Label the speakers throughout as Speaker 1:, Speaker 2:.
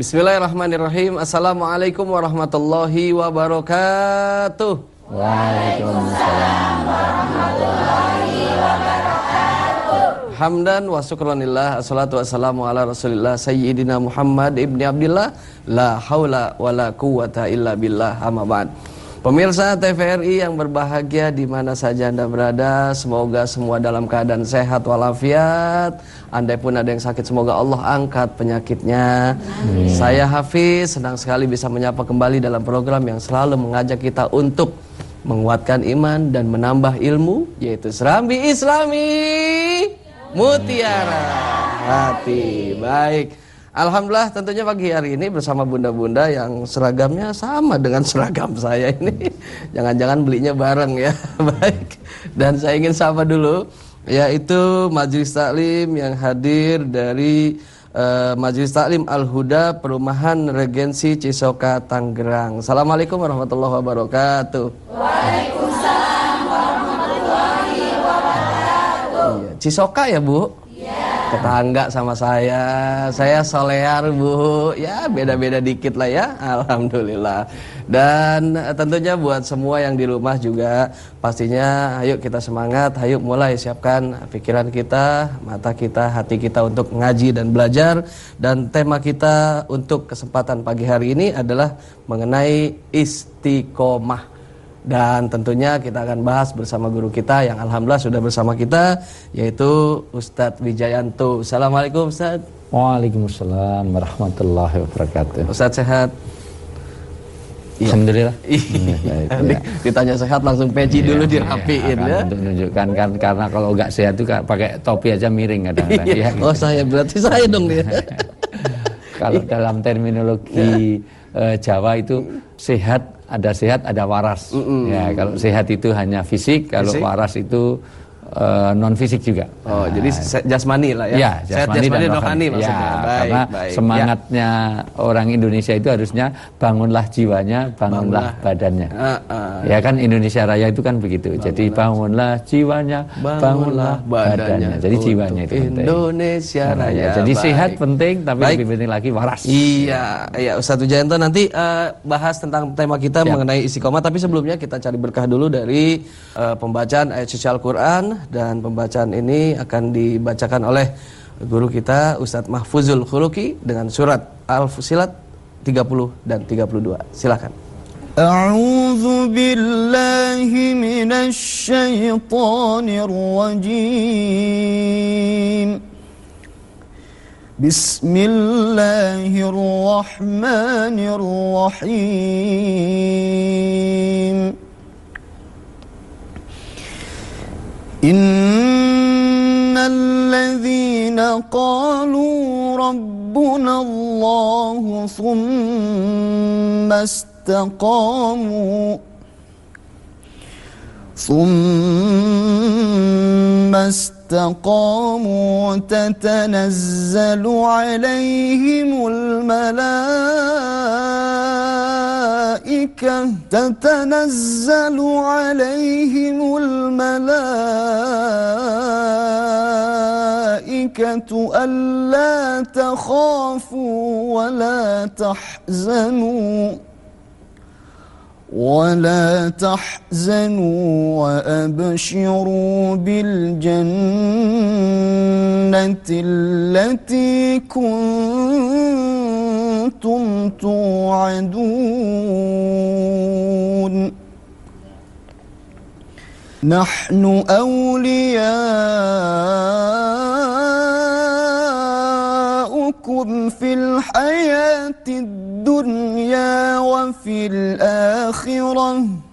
Speaker 1: Bismillahirrahmanirrahim. Assalamualaikum warahmatullahi wabarakatuh.
Speaker 2: Waalaikumsalam warahmatullahi wabarakatuh.
Speaker 1: Hamdan wa syukranillah, assalatu wassalamu ala rasulillah Sayyidina Muhammad ibni Abdillah. La haula wa la quwata illa billah, amma ba'd. Pemirsa TVRI yang berbahagia di mana saja Anda berada, semoga semua dalam keadaan sehat walafiat. Andai pun ada yang sakit, semoga Allah angkat penyakitnya. Saya Hafiz, senang sekali bisa menyapa kembali dalam program yang selalu mengajak kita untuk menguatkan iman dan menambah ilmu, yaitu Serambi Islami Mutiara Hati. Baik, alhamdulillah tentunya pagi hari ini bersama bunda-bunda yang seragamnya sama dengan seragam saya ini. Jangan-jangan belinya bareng ya. Baik, dan saya ingin sapa dulu, yaitu Majelis Taklim yang hadir dari Majelis Taklim Al-Huda Perumahan Regensi Cisoka Tangerang. Assalamualaikum warahmatullahi wabarakatuh.
Speaker 2: Waalaikumsalam warahmatullahi wabarakatuh.
Speaker 1: Iya, Cisoka ya Bu? Tetangga sama saya solear Bu, ya beda-beda dikit lah ya, alhamdulillah. Dan tentunya buat semua yang di rumah juga, pastinya ayo kita semangat, ayo mulai siapkan pikiran kita, mata kita, hati kita untuk ngaji dan belajar. Dan tema kita untuk kesempatan pagi hari ini adalah mengenai istiqomah. Dan tentunya kita akan bahas bersama guru kita yang alhamdulillah sudah bersama kita, yaitu Ustadz Wijayanto. Assalamualaikum Ustadz.
Speaker 3: Waalaikumsalam warahmatullahi wabarakatuh.
Speaker 1: Ustadz sehat?
Speaker 3: Alhamdulillah.
Speaker 1: Ya. Ditanya sehat langsung peci dulu dirapiin ya.
Speaker 3: Untuk menunjukkan kan, karena kalau nggak sehat itu pakai topi aja miring kadang-kadang. Ya,
Speaker 1: oh saya, berarti saya dong dia.
Speaker 3: Kalau dalam terminologi Jawa itu sehat, ada sehat, ada waras. Ya, kalau sehat itu hanya fisik, kalau waras itu non fisik juga.
Speaker 1: Oh, jadi jasmani lah ya.
Speaker 3: Ya,
Speaker 1: jasmani dan rohani maksudnya.
Speaker 3: Ya,
Speaker 1: baik,
Speaker 3: karena
Speaker 1: baik.
Speaker 3: semangatnya orang Indonesia itu harusnya bangunlah jiwanya, bangunlah badannya. Ya kan, Indonesia Raya itu kan begitu. Jadi bangunlah jiwanya, bangunlah badannya. Jadi jiwanya itu penting.
Speaker 1: Indonesia Raya.
Speaker 3: Jadi
Speaker 1: baik.
Speaker 3: Sehat penting, tapi lebih penting lagi waras.
Speaker 1: Iya, ya Ustadz Wijayanto nanti bahas tentang tema kita mengenai istiqomah. Tapi sebelumnya kita cari berkah dulu dari pembacaan ayat suci Al-Quran. Dan pembacaan ini akan dibacakan oleh guru kita Ustadz Mahfuzul Khuluki dengan surat Al-Fusilat 30 dan 32. Silakan.
Speaker 4: A'udzu billahi minasy syaithanir rajim. Bismillahirrahmanirrahim. Innal ladzina qalu rabbuna Allah thumma istaqamu tatanazzalu alaihimul malaikatu alla takhafu wa la tahzanu وأبشروا بالجنة التي كنتم توعدون نحن أولياؤكم في الحياة الدنيا وفي الآخرة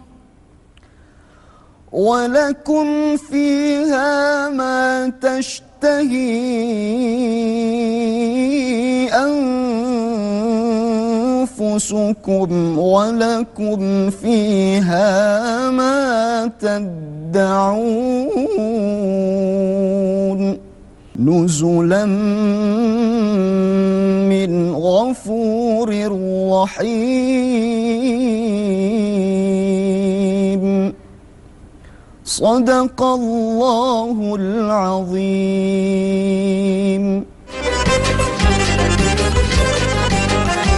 Speaker 4: ولكم فيها ما تشتهي أنفسكم ولكم فيها ما تدعون نزلا من غفور رحيم صدق الله العظيم.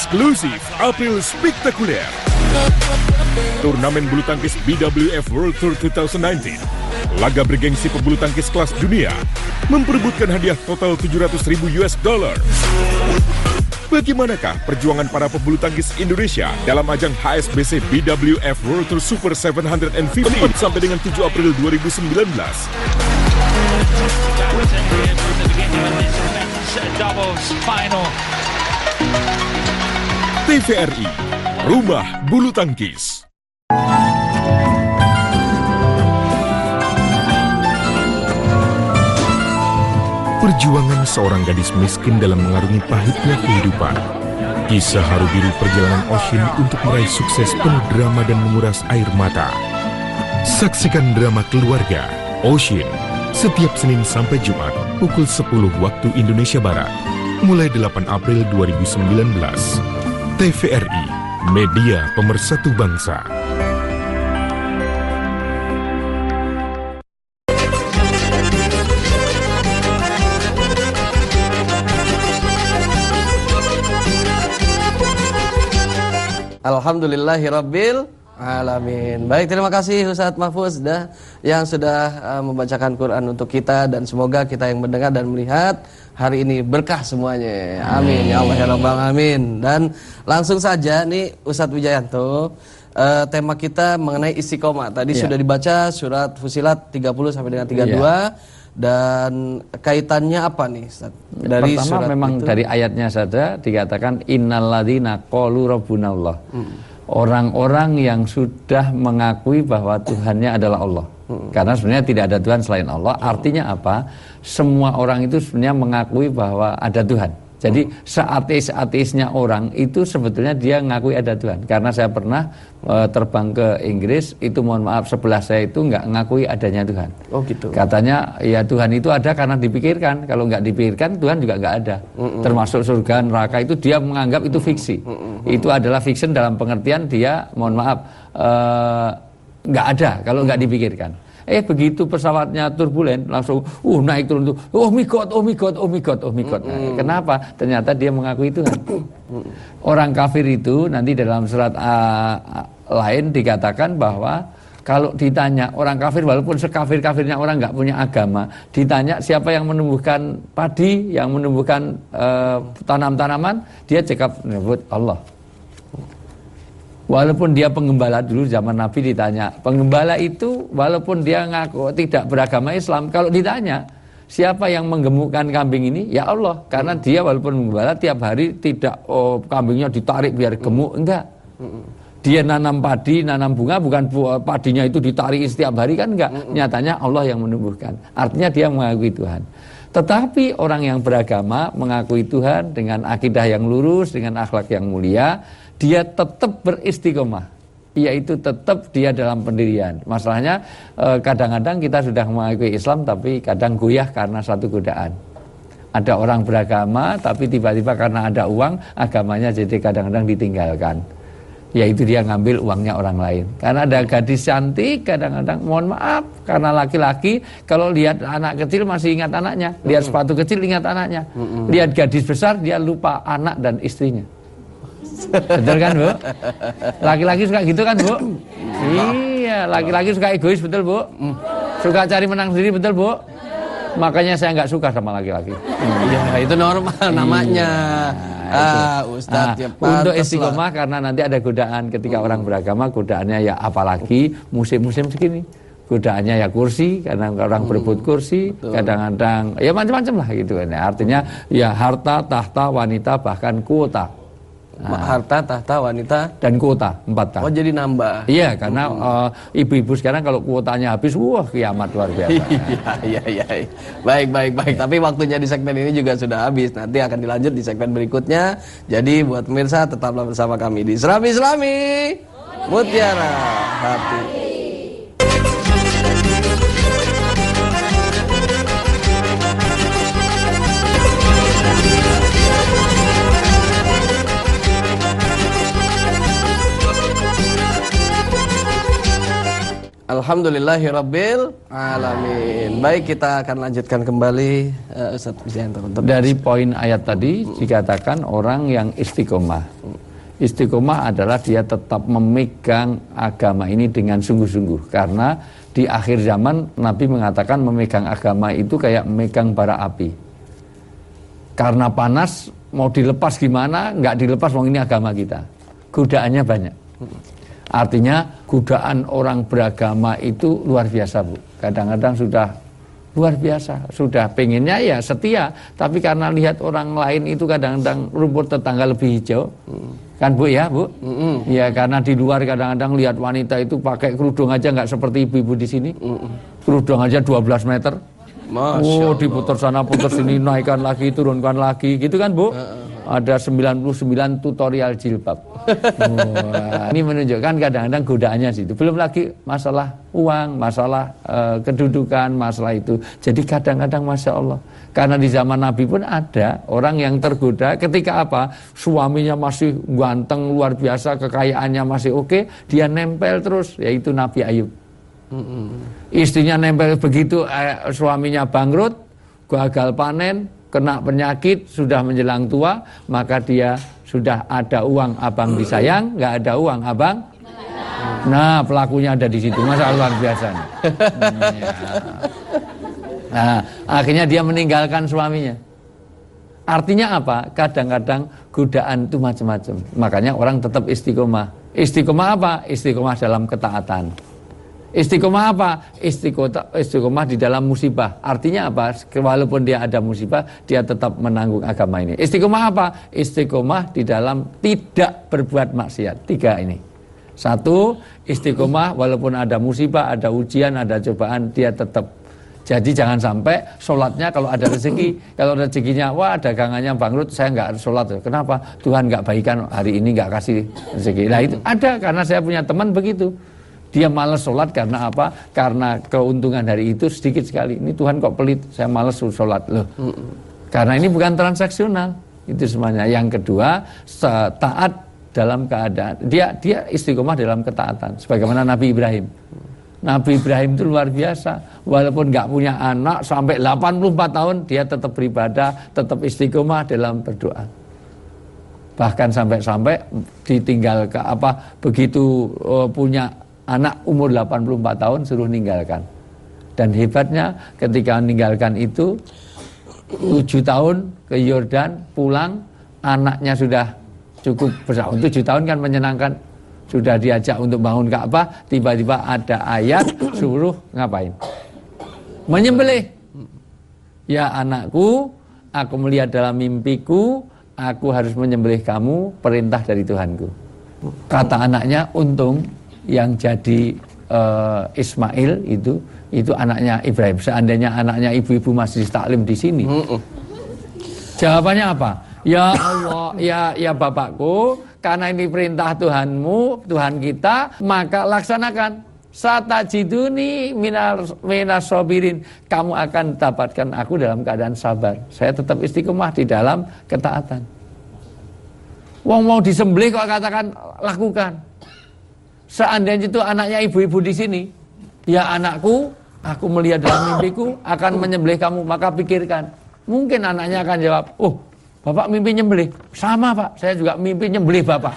Speaker 5: Eksklusif April Spektakuler. Turnamen bulu tangkis BWF World Tour 2019. Laga bergengsi pebulu tangkis kelas dunia memperebutkan hadiah total $700.000. Bagaimanakah perjuangan para pebulu tangkis Indonesia dalam ajang HSBC BWF World Tour Super 750 sampai dengan 7 April 2019? TVRI, Rumah Bulu Tangkis. Perjuangan seorang gadis miskin dalam mengarungi pahitnya kehidupan. Kisah haru biru perjalanan Ocean untuk meraih sukses penuh drama dan menguras air mata. Saksikan drama keluarga Ocean setiap Senin sampai Jumat pukul 10 waktu Indonesia Barat. Mulai 8 April 2019. TVRI, Media Pemersatu Bangsa.
Speaker 1: Alhamdulillahirabbil alamin. Baik, terima kasih Ustadz Mahfuz yang sudah membacakan Quran untuk kita, dan semoga kita yang mendengar dan melihat hari ini berkah semuanya. Amin ya Allah ya Rabbal alamin. Dan langsung saja nih Ustadz Wijayanto, tema kita mengenai istiqomah. Tadi sudah dibaca surat Fusilat 30 sampai dengan 32. Dan kaitannya apa nih Ustaz? Dari
Speaker 3: pertama memang itu, dari ayatnya saja dikatakan innalladzina qalu rabbunallah. Orang-orang yang sudah mengakui bahwa Tuhannya adalah Allah. Karena sebenarnya tidak ada Tuhan selain Allah. Artinya apa? Semua orang itu sebenarnya mengakui bahwa ada Tuhan. Jadi seateis-ateisnya orang itu sebetulnya dia ngakui ada Tuhan. Karena saya pernah terbang ke Inggris, itu mohon maaf sebelah saya itu nggak ngakui adanya Tuhan.
Speaker 1: Oh gitu.
Speaker 3: Katanya ya Tuhan itu ada karena dipikirkan. Kalau nggak dipikirkan Tuhan juga nggak ada. Termasuk surga neraka itu dia menganggap itu fiksi. Itu adalah fiction dalam pengertian dia mohon maaf nggak ada kalau nggak dipikirkan. Begitu pesawatnya turbulen langsung naik turun tuh. Oh my god. Nah, kenapa? Ternyata dia mengakui Tuhan. Orang kafir itu nanti dalam surat lain dikatakan bahwa kalau ditanya orang kafir, walaupun sekafir-kafirnya orang nggak punya agama, ditanya siapa yang menumbuhkan padi, yang menumbuhkan tanam-tanaman, dia cakap menyebut Allah. Walaupun dia penggembala, dulu zaman Nabi ditanya, penggembala itu walaupun dia ngaku tidak beragama Islam, kalau ditanya siapa yang menggemukkan kambing ini, ya Allah. Karena dia walaupun penggembala tiap hari tidak kambingnya ditarik biar gemuk, enggak. Dia nanam padi, nanam bunga, bukan padinya itu ditarik setiap hari kan enggak. Nyatanya Allah yang menumbuhkan. Artinya dia mengakui Tuhan. Tetapi orang yang beragama mengakui Tuhan dengan akidah yang lurus, dengan akhlak yang mulia, dia tetap beristiqomah, yaitu tetap dia dalam pendirian. Masalahnya kadang-kadang kita sudah mengakui Islam tapi kadang goyah karena satu godaan. Ada orang beragama tapi tiba-tiba karena ada uang agamanya jadi kadang-kadang ditinggalkan. Yaitu dia ngambil uangnya orang lain. Karena ada gadis cantik kadang-kadang mohon maaf karena laki-laki kalau lihat anak kecil masih ingat anaknya, lihat sepatu kecil ingat anaknya, lihat gadis besar dia lupa anak dan istrinya. Betul kan Bu? Laki-laki suka gitu kan Bu? Iya, laki-laki suka egois, betul Bu? Suka cari menang sendiri, betul Bu? Makanya saya nggak suka sama laki-laki.
Speaker 1: Ya itu normal namanya. Ustadz,
Speaker 3: untuk istiqomah karena nanti ada godaan ketika orang beragama, godaannya ya apalagi musim-musim segini. Godaannya ya kursi, karena orang berebut kursi, kadang-kadang ya macam-macam lah gitu kan. Artinya ya harta, tahta, wanita, bahkan kuota.
Speaker 1: Harta, tahta, wanita,
Speaker 3: dan kuota 4 tahun.
Speaker 1: Oh jadi nambah.
Speaker 3: Iya karena ibu-ibu sekarang kalau kuotanya habis, wah kiamat luar biasa.
Speaker 1: Iya. Baik. Tapi waktunya di segmen ini juga sudah habis. Nanti akan dilanjut di segmen berikutnya. Jadi buat pemirsa tetaplah bersama kami di Serabi Islami Mutiara Hati. Alhamdulillahirabbil alamin. Baik, kita akan lanjutkan kembali Ustaz Wijayanto.
Speaker 3: Dari poin ayat tadi dikatakan orang yang istiqomah. Istiqomah adalah dia tetap memegang agama ini dengan sungguh-sungguh. Karena di akhir zaman Nabi mengatakan memegang agama itu kayak memegang bara api. Karena panas, mau dilepas gimana, nggak dilepas, wong ini agama kita. Godaannya banyak. Artinya godaan orang beragama itu luar biasa, Bu. Kadang-kadang sudah luar biasa, sudah pengennya ya setia, tapi karena lihat orang lain itu kadang-kadang rumput tetangga lebih hijau, kan Bu ya, Bu? Ya karena di luar kadang-kadang lihat wanita itu pakai kerudung aja nggak seperti ibu-ibu di sini, kerudung aja 12 meter. Oh, diputar sana putar sini, naikkan lagi, turunkan lagi, gitu kan Bu? Ada 99 tutorial jilbab. Ini menunjukkan kadang-kadang godaannya situ. Belum lagi masalah uang, masalah kedudukan, masalah itu. Jadi kadang-kadang Masya Allah. Karena di zaman Nabi pun ada orang yang tergoda ketika apa? Suaminya masih ganteng, luar biasa, kekayaannya masih oke, dia nempel terus, yaitu Nabi Ayub. Istrinya nempel begitu, suaminya bangkrut, gagal panen, kena penyakit, sudah menjelang tua, maka dia sudah ada uang abang disayang, nggak ada uang abang. Nah, pelakunya ada di situ, masa luar biasa. Nah, akhirnya dia meninggalkan suaminya. Artinya apa? Kadang-kadang godaan itu macam-macam. Makanya orang tetap istiqomah. Istiqomah apa? Istiqomah dalam ketaatan. Istiqomah apa? Istiqomah di dalam musibah. Artinya apa? Walaupun dia ada musibah, dia tetap menanggung agama ini. Istiqomah apa? Istiqomah di dalam tidak berbuat maksiat. 3 ini. 1, istiqomah walaupun ada musibah, ada ujian, ada cobaan, dia tetap. Jadi jangan sampai sholatnya kalau ada rezeki, kalau rezekinya, wah dagangannya bangkrut, saya nggak sholat. Kenapa? Tuhan nggak baikkan hari ini, nggak kasih rezeki. Nah itu ada, karena saya punya teman begitu. Dia malas sholat karena apa? Karena keuntungan dari itu sedikit sekali. Ini Tuhan kok pelit, saya malas sholat loh. Karena ini bukan transaksional, itu semuanya. Yang kedua, taat dalam keadaan. Dia istiqomah dalam ketaatan. Sebagaimana Nabi Ibrahim. Nabi Ibrahim itu luar biasa. Walaupun nggak punya anak, sampai 84 tahun dia tetap beribadah, tetap istiqomah dalam berdoa. Bahkan sampai ditinggal ke apa? Begitu punya anak umur 84 tahun suruh ninggalkan. Dan hebatnya ketika meninggalkan itu 7 tahun ke Yordan, pulang, anaknya sudah cukup besar. 7 tahun kan menyenangkan, sudah diajak untuk bangun Ka'bah, tiba-tiba ada ayat suruh ngapain? Menyembelih. Ya anakku, aku melihat dalam mimpiku, aku harus menyembelih kamu, perintah dari Tuhanku. Kata anaknya, untung yang jadi Ismail itu anaknya Ibrahim. Seandainya anaknya ibu-ibu masih taklim di sini, jawabannya apa? Ya Allah, ya Bapakku, karena ini perintah Tuhanmu, Tuhan kita, maka laksanakan. Satajiduni minas sabirin, kamu akan dapatkan aku dalam keadaan sabar. Saya tetap istiqomah di dalam ketaatan. Wong mau disembelih kok katakan lakukan. Seandainya itu anaknya ibu-ibu di sini, ya anakku, aku melihat dalam mimpiku akan menyembelih kamu, maka pikirkan. Mungkin anaknya akan jawab, oh Bapak mimpi nyembelih? Sama Pak, saya juga mimpi nyembelih Bapak.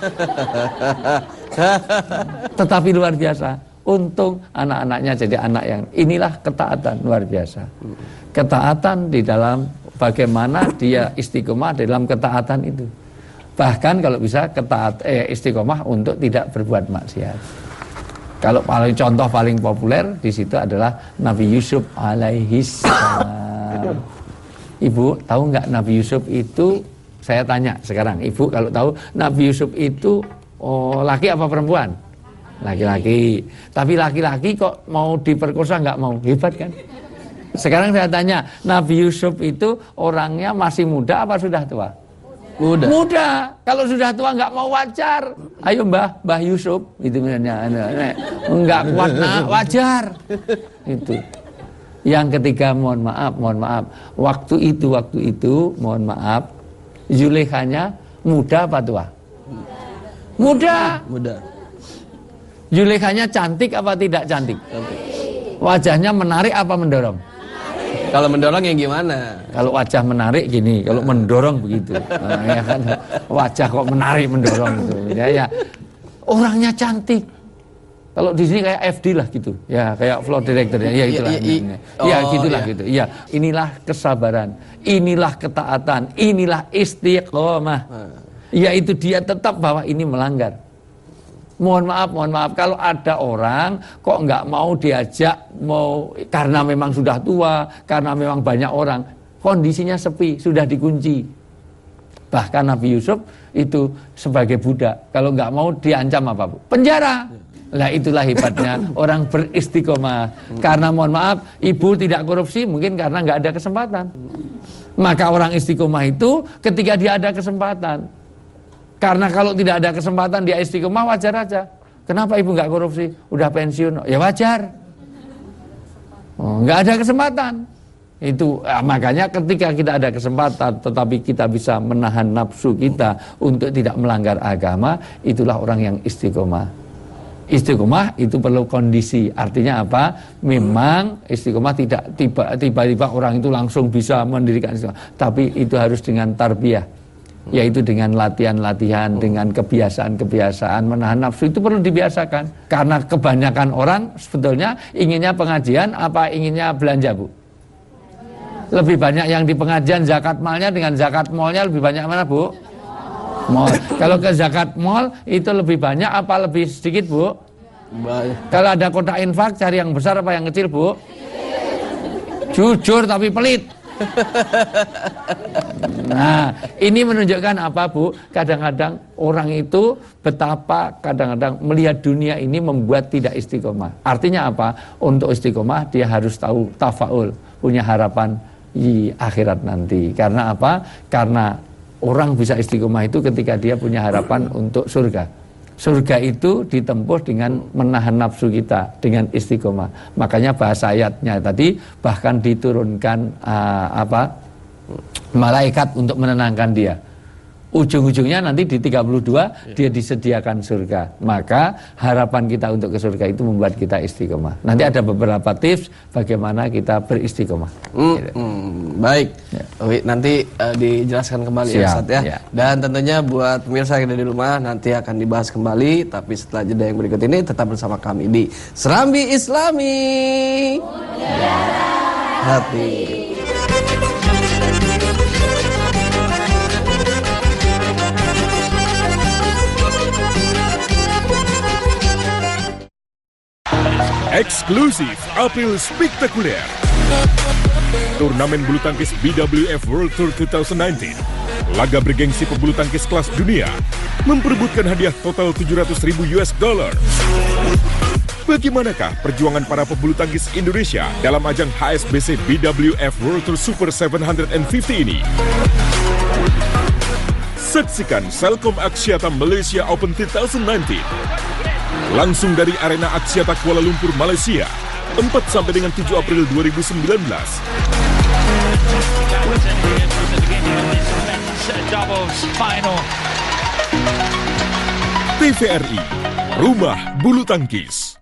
Speaker 3: Tetapi luar biasa, untung anak-anaknya jadi anak yang, inilah ketaatan luar biasa. Ketaatan di dalam bagaimana dia istiqomah dalam ketaatan itu. Bahkan kalau bisa istiqomah untuk tidak berbuat maksiat. Kalau contoh paling populer di situ adalah Nabi Yusuf alaihissalam. Ibu tahu nggak Nabi Yusuf itu? Saya tanya sekarang, Ibu kalau tahu Nabi Yusuf itu laki apa perempuan? Laki-laki. Tapi laki-laki kok mau diperkosa nggak mau? Hebat kan? Sekarang saya tanya, Nabi Yusuf itu orangnya masih muda apa sudah tua? Muda. Kalau sudah tua nggak mau wajar. Ayo Mbah Yusuf itu misalnya nggak kuat wajar. Itu. Yang ketiga mohon maaf. Waktu itu mohon maaf. Zulekhanya muda apa tua? Muda. Zulaikhanya cantik apa tidak cantik? Wajahnya menarik apa mendorong?
Speaker 1: Kalau mendorong yang gimana?
Speaker 3: Kalau wajah menarik gini, kalau mendorong begitu. Nah, ya kan, wajah kok menarik mendorong gitu. Ya. Orangnya cantik. Kalau di sini kayak FD lah gitu. Ya, kayak floor director ya itulah. Ya gitulah gitu. Ya, inilah kesabaran, inilah ketaatan, inilah istiqomah. Yaitu dia tetap bahwa ini melanggar. Mohon maaf, kalau ada orang kok nggak mau diajak, karena memang sudah tua, karena memang banyak orang, kondisinya sepi, sudah dikunci. Bahkan Nabi Yusuf itu sebagai budak, kalau nggak mau diancam apa, Bu? Penjara. Lah itulah hebatnya orang beristiqomah. Karena mohon maaf, ibu tidak korupsi mungkin karena nggak ada kesempatan. Maka orang istiqomah itu ketika dia ada kesempatan. Karena kalau tidak ada kesempatan dia istiqomah, wajar aja. Kenapa ibu nggak korupsi? Udah pensiun, ya wajar. Nggak ada kesempatan. Itu makanya ketika kita ada kesempatan, tetapi kita bisa menahan nafsu kita untuk tidak melanggar agama, itulah orang yang istiqomah. Istiqomah itu perlu kondisi. Artinya apa? Memang istiqomah tidak tiba-tiba orang itu langsung bisa mendirikan istiqomah, tapi itu harus dengan tarbiyah. Yaitu dengan latihan-latihan, dengan kebiasaan-kebiasaan menahan nafsu itu perlu dibiasakan. Karena kebanyakan orang sebetulnya inginnya pengajian apa inginnya belanja, Bu? Lebih banyak yang di pengajian zakat malnya dengan zakat malnya lebih banyak mana, Bu? Mall. Kalau ke zakat mall itu lebih banyak apa lebih sedikit, Bu? Kalau ada kotak infak cari yang besar apa yang kecil, Bu? Jujur tapi pelit. Nah, ini menunjukkan apa, Bu? Kadang-kadang orang itu betapa kadang-kadang melihat dunia ini membuat tidak istiqomah. Artinya apa? Untuk istiqomah dia harus tahu tafaul, punya harapan di akhirat nanti. Karena apa? Karena orang bisa istiqomah itu ketika dia punya harapan untuk surga. Surga itu ditempuh dengan menahan nafsu kita, dengan istiqomah. Makanya bahasa ayatnya tadi bahkan diturunkan malaikat untuk menenangkan dia. Ujung-ujungnya nanti di 32 dia disediakan surga. Maka harapan kita untuk ke surga itu membuat kita istiqomah. Nanti ada beberapa tips bagaimana kita beristiqomah.
Speaker 1: Baik, nanti dijelaskan kembali ya Ustaz ya. Dan tentunya buat pemirsa yang ada di rumah nanti akan dibahas kembali. Tapi setelah jeda yang berikut ini tetap bersama kami di Serambi Islami Hati.
Speaker 5: Eksklusif April Spektakuler. Turnamen bulu tangkis BWF World Tour 2019. Laga bergengsi pebulu tangkis kelas dunia memperebutkan hadiah total $700.000. Bagaimanakah perjuangan para pebulu tangkis Indonesia dalam ajang HSBC BWF World Tour Super 750 ini? Saksikan Selkom Axiata Malaysia Open 2019. Langsung dari Arena Axiata Kuala Lumpur, Malaysia, 4 sampai dengan 7 April 2019. TVRI, Rumah Bulu Tangkis.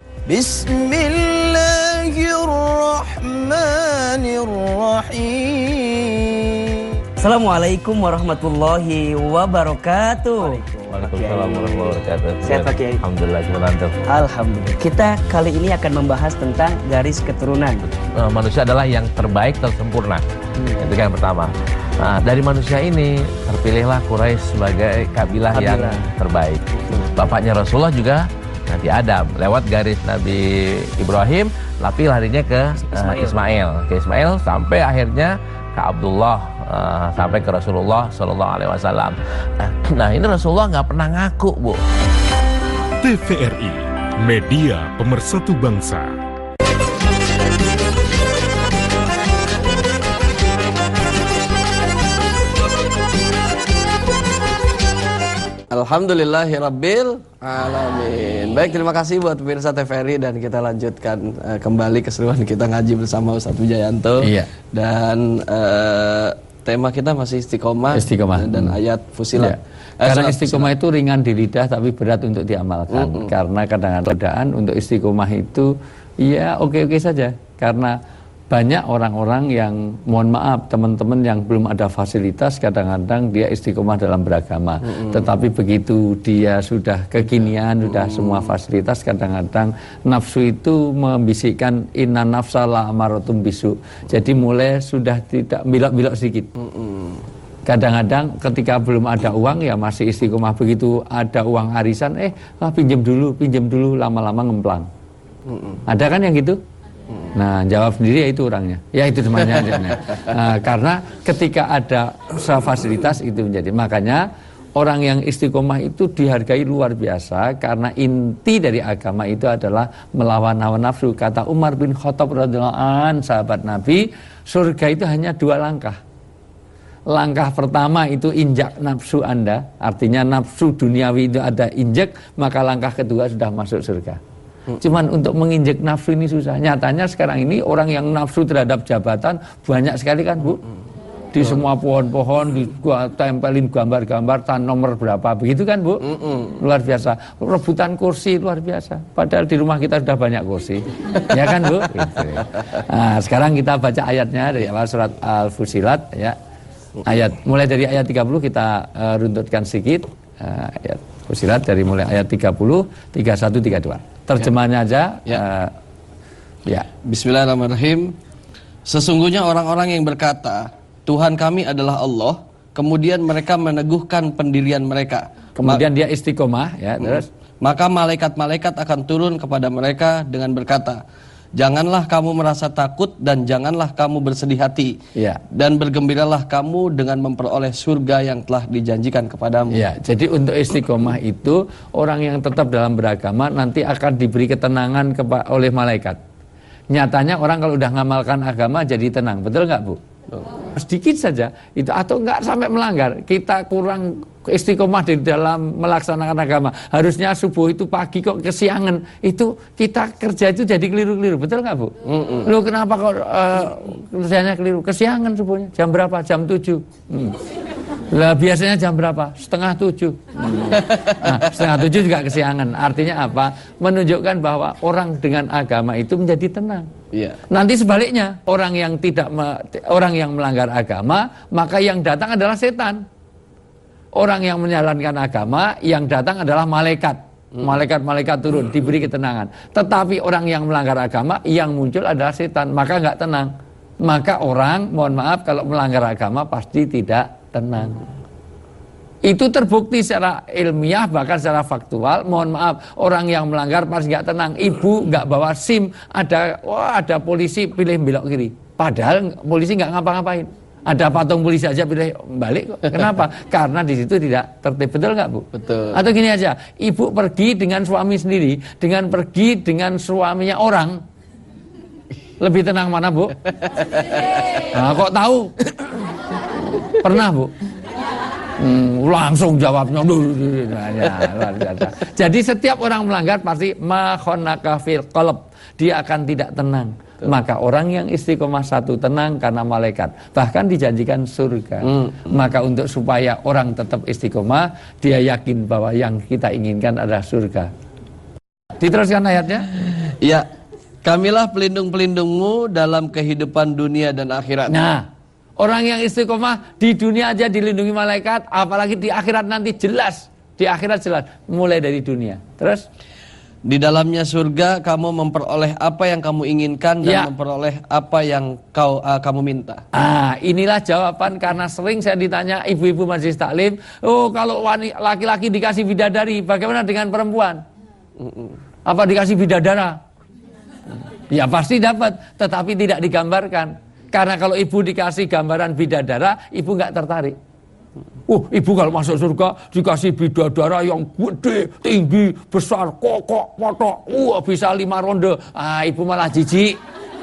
Speaker 4: Bismillahirrahmanirrahim.
Speaker 6: Assalamualaikum warahmatullahi wabarakatuh.
Speaker 2: Waalaikumsalam warahmatullahi wabarakatuh.
Speaker 6: Sehat Pak Kiai?
Speaker 2: Alhamdulillah, gimana antum?
Speaker 6: Alhamdulillah. Kita kali ini akan membahas tentang garis keturunan.
Speaker 2: Manusia adalah yang terbaik, tersempurna. Itu yang pertama. Nah, dari manusia ini terpilihlah Quraisy sebagai kabilah yang terbaik. Bapaknya Rasulullah juga Nabi Adam. Lewat garis Nabi Ibrahim, tapi larinya ke Ismail. Ke Ismail sampai akhirnya ke Abdullah, sampai ke Rasulullah Sallallahu Alaihi Wasallam. Nah, ini Rasulullah nggak pernah ngaku, Bu.
Speaker 5: TVRI, media pemersatu bangsa.
Speaker 1: Alhamdulillahirabbil alamin. Baik, terima kasih buat pemirsa TVRI dan kita lanjutkan kembali keseruan kita ngaji bersama Ustaz Wijayanto.
Speaker 3: Iya.
Speaker 1: Dan tema kita masih istiqomah, dan ayat Fusilat.
Speaker 3: Karena istiqomah itu ringan di lidah tapi berat untuk diamalkan. Karena kadang-kadang untuk istiqomah itu ya oke-oke saja. Karena banyak orang-orang yang, mohon maaf teman-teman, yang belum ada fasilitas, kadang-kadang dia istiqomah dalam beragama. Tetapi begitu dia sudah kekinian, sudah semua fasilitas, kadang-kadang nafsu itu membisikkan inna nafsa la amaratum bisu. Jadi mulai sudah tidak belok-belok sedikit. Kadang-kadang ketika belum ada uang ya masih istiqomah, begitu ada uang arisan, pinjam dulu, lama-lama ngemplang. Ada kan yang gitu? Nah, jawab sendiri ya itu orangnya. Ya itu temannya. Karena ketika ada fasilitas itu menjadi. Makanya orang yang istiqomah itu dihargai luar biasa. Karena inti dari agama itu adalah melawan hawa nafsu. Kata Umar bin Khattab radhiyallahu anhu, sahabat Nabi, surga itu hanya 2 langkah. Langkah pertama itu injak nafsu Anda. Artinya nafsu duniawi itu ada injek, maka langkah kedua sudah masuk surga. Cuman untuk menginjek nafsu ini susah. Nyatanya sekarang ini orang yang nafsu terhadap jabatan banyak sekali kan, Bu. Di semua pohon-pohon ditempelin gambar-gambar nomor berapa, begitu kan, Bu? Luar biasa. Rebutan kursi luar biasa. Padahal di rumah kita sudah banyak kursi. Ya kan, Bu? Gitu. Nah, sekarang kita baca ayatnya dari awal surat Al-Fusilat ya. Mulai dari ayat 30 kita runtutkan sedikit. Ayat Fusilat dari mulai ayat 30, 31, 32. Terjemahnya aja.
Speaker 1: Bismillahirrahmanirrahim. Sesungguhnya orang-orang yang berkata, Tuhan kami adalah Allah, kemudian mereka meneguhkan pendirian mereka.
Speaker 3: Kemudian dia istiqomah, ya, terus.
Speaker 1: Maka malaikat-malaikat akan turun kepada mereka dengan berkata, janganlah kamu merasa takut dan janganlah kamu bersedih hati. Dan bergembiralah kamu dengan memperoleh surga yang telah dijanjikan kepadamu.
Speaker 3: Jadi untuk istiqomah itu orang yang tetap dalam beragama nanti akan diberi ketenangan oleh malaikat. Nyatanya orang kalau udah ngamalkan agama jadi tenang, betul nggak, Bu? Sedikit saja itu, atau nggak sampai melanggar, kita kurang istiqomah di dalam melaksanakan agama. Harusnya subuh itu pagi kok kesiangan, itu kita kerja itu jadi keliru-keliru, betul nggak, Bu? Loh kenapa kok kerjanya keliru? Kesiangan subuhnya, jam berapa? Jam 7. Lah biasanya jam berapa? 6:30. Nah, 6:30 juga kesiangan. Artinya apa? Menunjukkan bahwa orang dengan agama itu menjadi tenang. Nanti sebaliknya, orang yang melanggar agama, maka yang datang adalah setan. Orang yang menjalankan agama, yang datang adalah malaikat. Malaikat-malaikat turun, diberi ketenangan. Tetapi orang yang melanggar agama, yang muncul adalah setan, maka nggak tenang. Maka orang, mohon maaf, kalau melanggar agama pasti tidak tenang. Itu terbukti secara ilmiah, bahkan secara faktual. Mohon maaf, orang yang melanggar pasti nggak tenang. Ibu nggak bawa SIM, ada polisi pilih belok kiri, padahal polisi nggak ngapa-ngapain. Ada patung polisi aja pilih balik kok. Kenapa? Karena di situ tidak tertib, betul nggak, Bu?
Speaker 1: Betul.
Speaker 3: Atau gini aja, ibu pergi dengan suami sendiri, dengan pergi dengan suaminya orang, lebih tenang mana, Bu? Nah, kok tahu? Pernah, Bu? Langsung jawabnya luar biasa. Jadi setiap orang melanggar pasti makhonaka fil qalb, dia akan tidak tenang. Maka orang yang istiqomah satu tenang karena malaikat, bahkan dijanjikan surga. Maka untuk supaya orang tetap istiqomah, dia yakin bahwa yang kita inginkan adalah surga. Diteruskan ayatnya.
Speaker 1: Ya, kamilah pelindung-pelindungmu dalam kehidupan dunia dan akhirat.
Speaker 3: Nah, orang yang istiqomah di dunia aja dilindungi malaikat, apalagi di akhirat nanti jelas. Di akhirat jelas, mulai dari dunia. Terus?
Speaker 1: Di dalamnya surga kamu memperoleh apa yang kamu inginkan dan memperoleh apa yang kamu minta.
Speaker 3: Inilah jawaban, karena sering saya ditanya ibu-ibu majelis taklim, kalau laki-laki dikasih bidadari, bagaimana dengan perempuan? Apa dikasih bidadara? Ya pasti dapat, tetapi tidak digambarkan. Karena kalau ibu dikasih gambaran bidadara, ibu nggak tertarik. Ibu kalau masuk surga dikasih bidadara yang gede, tinggi, besar, kokok, potok, bisa 5 ronde. Ibu malah jijik.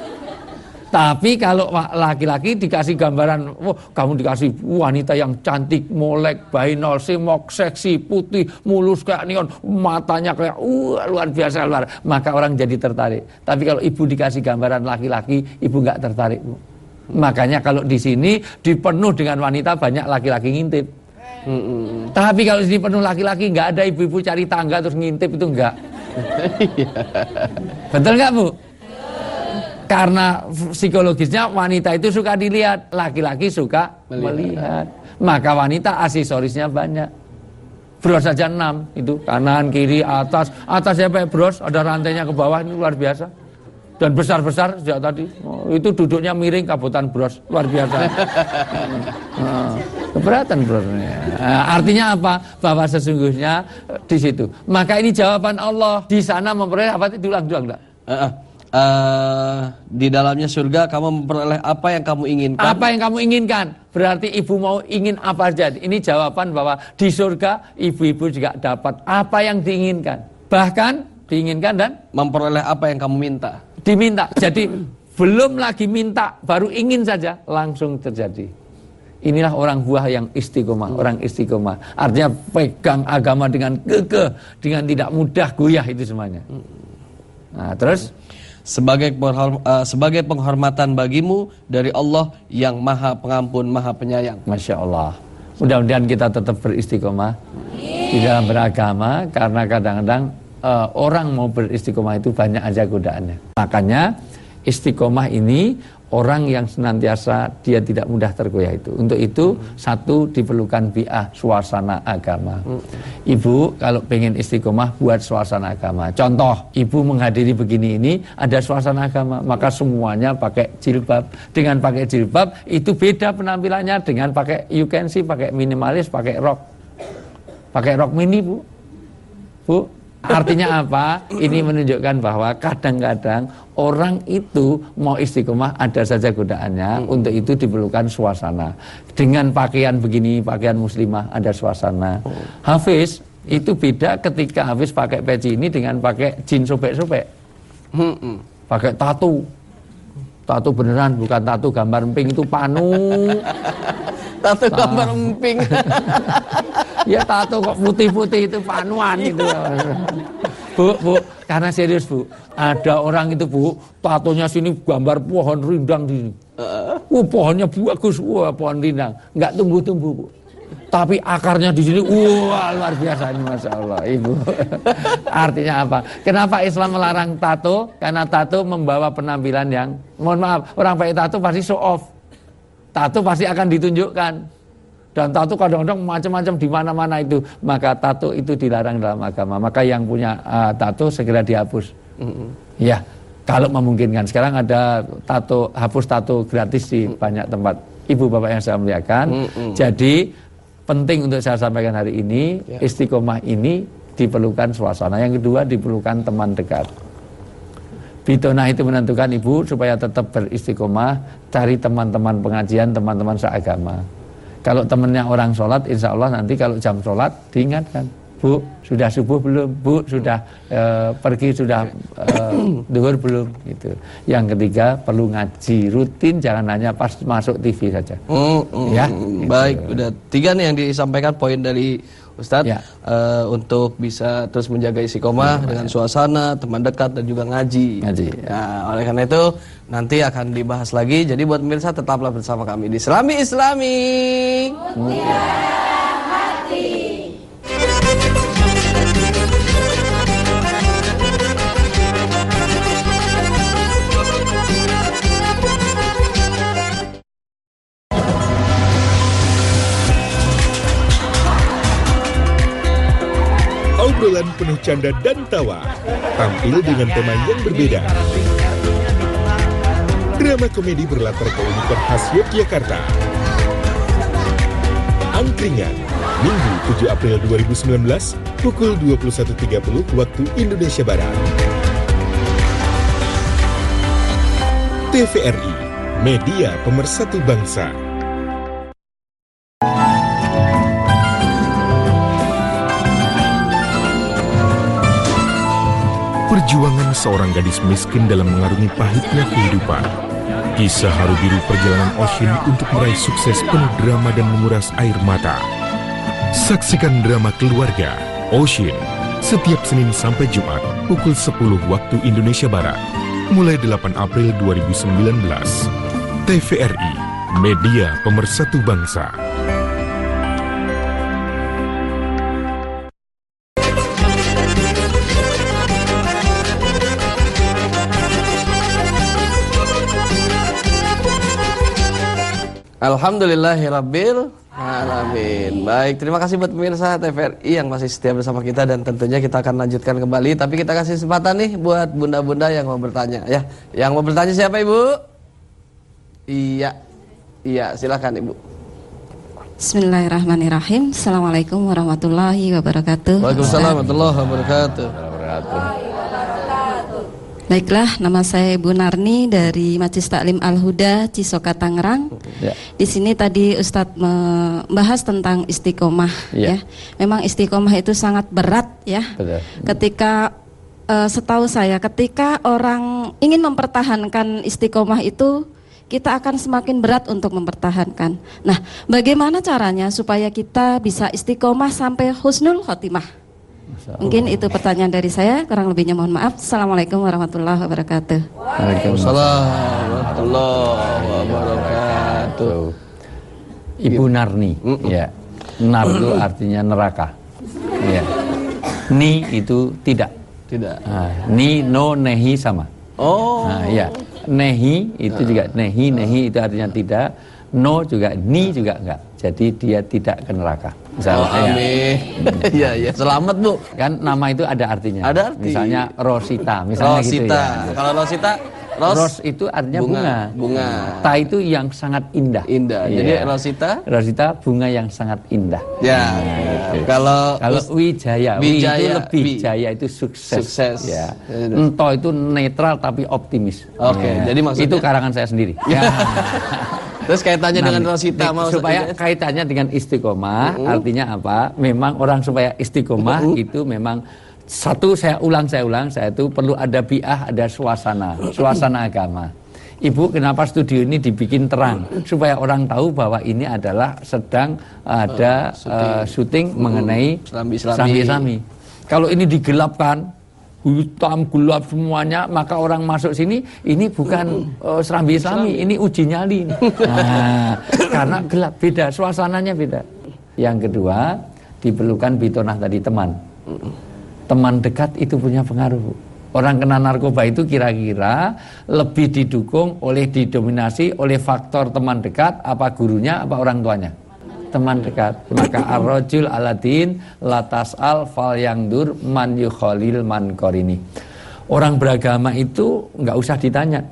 Speaker 3: Tapi kalau laki-laki dikasih gambaran, kamu dikasih wanita yang cantik, molek, bainol, simok, seksi, putih, mulus kayak neon, matanya kayak luar biasa, maka orang jadi tertarik. Tapi kalau ibu dikasih gambaran laki-laki, ibu nggak tertarik, Bu. Makanya kalau di sini dipenuh dengan wanita, banyak laki-laki ngintip. Tapi kalau di sini penuh laki-laki, nggak ada ibu-ibu cari tangga terus ngintip, itu enggak. Betul nggak, Bu? Karena psikologisnya wanita itu suka dilihat, laki-laki suka melihat. Maka wanita aksesorisnya banyak. Bros saja 6 itu, kanan, kiri, atas. Atasnya pakai bros, ada rantainya ke bawah, ini luar biasa. Dan besar-besar sejak tadi. Itu duduknya miring, kabutan bros, luar biasa. Keberatan brosnya. Artinya apa? Bahwa sesungguhnya di situ. Maka ini jawaban Allah. Di sana memperoleh apa? Diulang-ulang enggak?
Speaker 1: Di dalamnya surga kamu memperoleh apa yang kamu inginkan.
Speaker 3: Apa yang kamu inginkan. Berarti ibu mau ingin apa saja. Ini jawaban bahwa di surga ibu-ibu juga dapat apa yang diinginkan. Bahkan diinginkan dan
Speaker 1: memperoleh apa yang kamu minta.
Speaker 3: Diminta. Jadi belum lagi minta, baru ingin saja langsung terjadi. Inilah orang buah yang istiqomah, orang istiqomah. Artinya pegang agama dengan kekeh, dengan tidak mudah goyah itu semuanya. Nah, terus
Speaker 1: sebagai penghormatan bagimu dari Allah yang Maha Pengampun, Maha Penyayang.
Speaker 3: Masya Allah. Mudah-mudahan kita tetap beristiqomah di dalam beragama, karena kadang-kadang orang mau beristiqomah itu banyak aja godaannya. Makanya istiqomah ini orang yang senantiasa dia tidak mudah tergoyah itu. Untuk itu satu diperlukan bi'ah, suasana agama. Ibu kalau pengen istiqomah buat suasana agama. Contoh, ibu menghadiri begini ini ada suasana agama, maka semuanya pakai jilbab. Dengan pakai jilbab itu beda penampilannya dengan pakai you can see, pakai minimalis, pakai rok. Pakai rok mini, Bu. Bu, artinya apa? Ini menunjukkan bahwa kadang-kadang orang itu mau istiqomah ada saja godaannya. Untuk itu diperlukan suasana. Dengan pakaian begini, pakaian muslimah, ada suasana. Hafiz itu beda ketika Hafiz pakai peci ini dengan pakai jin sobek-sobek. Pakai tato. Tato beneran, bukan tato gambar emping, itu panu.
Speaker 1: Tato gambar emping.
Speaker 3: Ya tato kok putih-putih itu panuan itu. Bu, karena serius Bu, ada orang itu Bu, tatonya sini gambar pohon rindang di sini. Pohonnya bagus, pohon rindang, nggak tumbuh-tumbuh Bu. Tapi akarnya di sini, luar biasa ini, Masya Allah, Ibu. Artinya apa? Kenapa Islam melarang tato? Karena tato membawa penampilan yang, mohon maaf, orang pakai tato pasti show off. Tato pasti akan ditunjukkan. Dan tato kadang-kadang macam-macam di mana-mana itu. Maka tato itu dilarang dalam agama. Maka yang punya tato segera dihapus. Ya, kalau memungkinkan. Sekarang ada tato, hapus tato gratis di banyak tempat. Ibu bapak yang saya muliakan. Jadi penting untuk saya sampaikan hari ini, istiqomah ini diperlukan suasana. Yang kedua diperlukan teman dekat. Bitonah itu menentukan ibu supaya tetap beristiqomah, cari teman-teman pengajian, teman-teman seagama. Kalau temennya orang sholat, insya Allah nanti kalau jam sholat diingatkan, Bu, sudah subuh belum? Bu, sudah pergi, sudah duhur belum? Gitu. Yang ketiga perlu ngaji rutin, jangan hanya pas masuk TV saja. Ya,
Speaker 1: baik, udah 3 nih yang disampaikan poin dari Ustadz, untuk bisa terus menjaga istiqomah dengan suasana, teman dekat, dan juga ngaji. Nah, oleh karena itu nanti akan dibahas lagi. Jadi buat pemirsa tetaplah bersama kami di Islami Mutiara Hati.
Speaker 5: Obrolan penuh canda dan tawa, tampil dengan tema yang berbeda. Drama komedi berlatar keunikan khas Yogyakarta. Angkringan, Minggu 7 April 2019, pukul 21.30 waktu Indonesia Barat. TVRI, media pemersatu bangsa. Perjuangan seorang gadis miskin dalam mengarungi pahitnya kehidupan. Kisah haru biru perjalanan Oshin untuk meraih sukses penuh drama dan menguras air mata. Saksikan drama keluarga Oshin setiap Senin sampai Jumat pukul 10 waktu Indonesia Barat. Mulai 8 April 2019. TVRI, Media Pemersatu Bangsa.
Speaker 1: Alhamdulillahirabbil alamin. Baik, terima kasih buat pemirsa TVRI yang masih setia bersama kita, dan tentunya kita akan lanjutkan kembali. Tapi kita kasih kesempatan nih buat bunda-bunda yang mau bertanya ya. Yang mau bertanya siapa, Ibu? Iya, silakan Ibu.
Speaker 7: Bismillahirrahmanirrahim. Assalamualaikum warahmatullahi wabarakatuh.
Speaker 1: Waalaikumsalam warahmatullahi wabarakatuh.
Speaker 7: Baiklah, nama saya Ibu Narni dari Majelis Taklim Al-Huda, Cisoka, Tangerang.
Speaker 3: Ya.
Speaker 7: Di sini tadi Ustadz membahas tentang istiqomah. Ya. Memang istiqomah itu sangat berat ya.
Speaker 3: Betul.
Speaker 7: Ketika setahu saya, ketika orang ingin mempertahankan istiqomah itu, kita akan semakin berat untuk mempertahankan. Nah, bagaimana caranya supaya kita bisa istiqomah sampai husnul khotimah? Mungkin itu pertanyaan dari saya, kurang lebihnya mohon maaf. Assalamualaikum warahmatullahi wabarakatuh.
Speaker 1: Waalaikumsalam warahmatullahi wabarakatuh.
Speaker 3: Ibu Narni, ya. Nar itu artinya neraka. Ya. Ni itu tidak. Ni, no, nehi sama. Nah, ya. Nehi itu juga nehi itu artinya tidak. No juga, ni juga enggak. Jadi dia tidak ke neraka.
Speaker 1: Amin. Iya, selamat Bu.
Speaker 3: Kan nama itu ada artinya.
Speaker 1: Ada arti.
Speaker 3: Misalnya Rosita, misalnya
Speaker 1: Rosita.
Speaker 3: gitu ya.
Speaker 1: Kalau Rosita,
Speaker 3: Ros itu artinya bunga. Ta itu yang sangat indah.
Speaker 1: Jadi
Speaker 3: Iya. Rosita bunga yang sangat indah.
Speaker 1: Ya.
Speaker 3: Gitu.
Speaker 1: Kalau
Speaker 3: Wijaya itu lebih, Jaya itu sukses. Ya. Ento itu netral tapi optimis.
Speaker 1: Oke,
Speaker 3: Ya.
Speaker 1: jadi maksudnya
Speaker 3: itu karangan saya sendiri. Ya.
Speaker 1: Terus kaitannya dengan Rosita mau
Speaker 3: supaya kaitannya dengan istiqomah, artinya apa? Memang orang supaya istiqomah itu memang satu, saya ulang, saya itu perlu ada bi'ah, ada suasana agama. Ibu, kenapa studio ini dibikin terang? Supaya orang tahu bahwa ini adalah sedang ada syuting mengenai Serambi-Islami. Kalau ini digelapkan, hitam gelap semuanya, maka orang masuk sini, ini bukan Serambi Islami, ini uji nyali. Nah, karena gelap, beda, suasananya beda. Yang kedua, diperlukan bitonah tadi, teman dekat itu punya pengaruh. Orang kena narkoba itu kira-kira lebih didominasi oleh faktor teman dekat, apa gurunya, apa orang tuanya? Teman dekat. Maka ar-rajul aladin latas'al fal yangdur man yukhalil man korini. Orang beragama itu nggak usah ditanya.